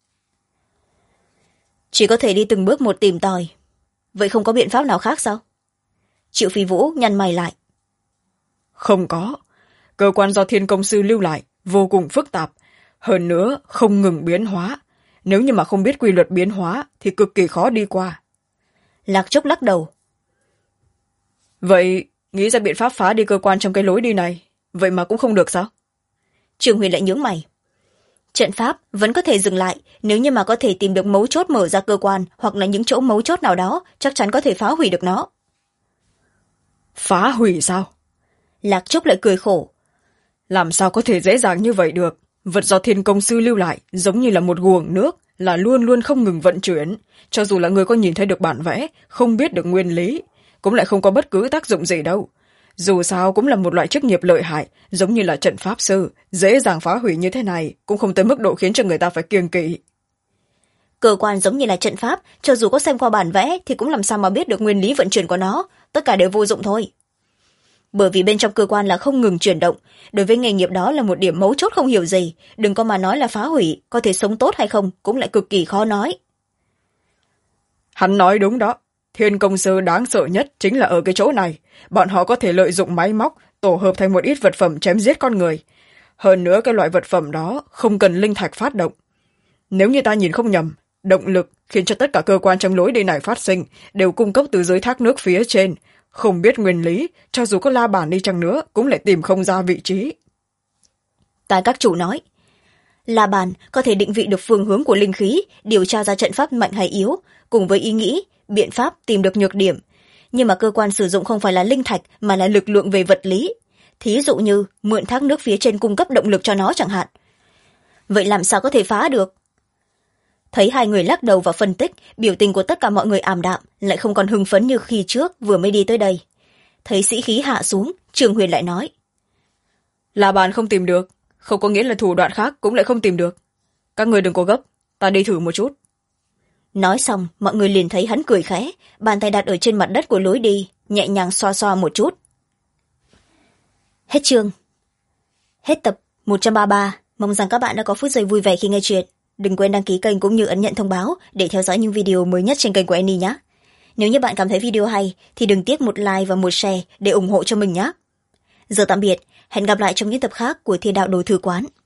Chỉ có thể đi từng bước một tìm tòi. Vậy không có biện pháp nào khác sao? Triệu Phi Vũ nhăn mày lại. Không có. Cơ quan do Thiên Công Sư lưu lại vô cùng phức tạp, hơn nữa không ngừng biến hóa. Nếu như mà không biết quy luật biến hóa thì cực kỳ khó đi qua. Lạc Trúc lắc đầu. Vậy nghĩ ra biện pháp phá đi cơ quan trong cái lối đi này, vậy mà cũng không được sao? Trường Huyền lại nhướng mày. Trận pháp vẫn có thể dừng lại, nếu như mà có thể tìm được mấu chốt mở ra cơ quan, hoặc là những chỗ mấu chốt nào đó, chắc chắn có thể phá hủy được nó. Phá hủy sao? Lạc Trúc lại cười khổ. Làm sao có thể dễ dàng như vậy được? Vật do Thiên Công Sư lưu lại giống như là một guồng nước, là luôn luôn không ngừng vận chuyển. Cho dù là người có nhìn thấy được bản vẽ, không biết được nguyên lý, cũng lại không có bất cứ tác dụng gì đâu. Dù sao cũng là một loại chức nghiệp lợi hại, giống như là trận pháp sư, dễ dàng phá hủy như thế này, cũng không tới mức độ khiến cho người ta phải kiêng kỵ. Cơ quan giống như là trận pháp, cho dù có xem qua bản vẽ thì cũng làm sao mà biết được nguyên lý vận chuyển của nó, tất cả đều vô dụng thôi. Bởi vì bên trong cơ quan là không ngừng chuyển động, đối với nghề nghiệp đó là một điểm mấu chốt không hiểu gì, đừng có mà nói là phá hủy, có thể sống tốt hay không cũng lại cực kỳ khó nói. Hắn nói đúng đó, Thiên Công Sư đáng sợ nhất chính là ở cái chỗ này, bọn họ có thể lợi dụng máy móc tổ hợp thành một ít vật phẩm chém giết con người. Hơn nữa cái loại vật phẩm đó không cần linh thạch phát động. Nếu như ta nhìn không nhầm, động lực khiến cho tất cả cơ quan trong lối đi này phát sinh đều cung cấp từ dưới thác nước phía trên, không biết nguyên lý, cho dù có la bàn đi chăng nữa cũng lại tìm không ra vị trí. Tài các chủ nói, la bàn có thể định vị được phương hướng của linh khí, điều tra ra trận pháp mạnh hay yếu, cùng với ý nghĩ biện pháp tìm được nhược điểm, nhưng mà cơ quan sử dụng không phải là linh thạch mà là lực lượng về vật lý, thí dụ như mượn thác nước phía trên cung cấp động lực cho nó chẳng hạn. Vậy làm sao có thể phá được? Thấy hai người lắc đầu và phân tích, biểu tình của tất cả mọi người ảm đạm, lại không còn hưng phấn như khi trước vừa mới đi tới đây. Thấy sĩ khí hạ xuống, Trương Huyền lại nói, La bàn không tìm được, không có nghĩa là thủ đoạn khác cũng lại không tìm được. Các người đừng có gấp, ta đi thử một chút. Nói xong, mọi người liền thấy hắn cười khẽ, bàn tay đặt ở trên mặt đất của lối đi, nhẹ nhàng xoa xoa một chút. Hết chương. Hết tập 133. Mong rằng các bạn đã có phút giây vui vẻ khi nghe chuyện. Đừng quên đăng ký kênh cũng như ấn nhận thông báo để theo dõi những video mới nhất trên kênh của Annie nhé. Nếu như bạn cảm thấy video hay thì đừng tiếc một like và một share để ủng hộ cho mình nhé. Giờ tạm biệt, hẹn gặp lại trong những tập khác của Thiên Đạo Đồ Thư Quán.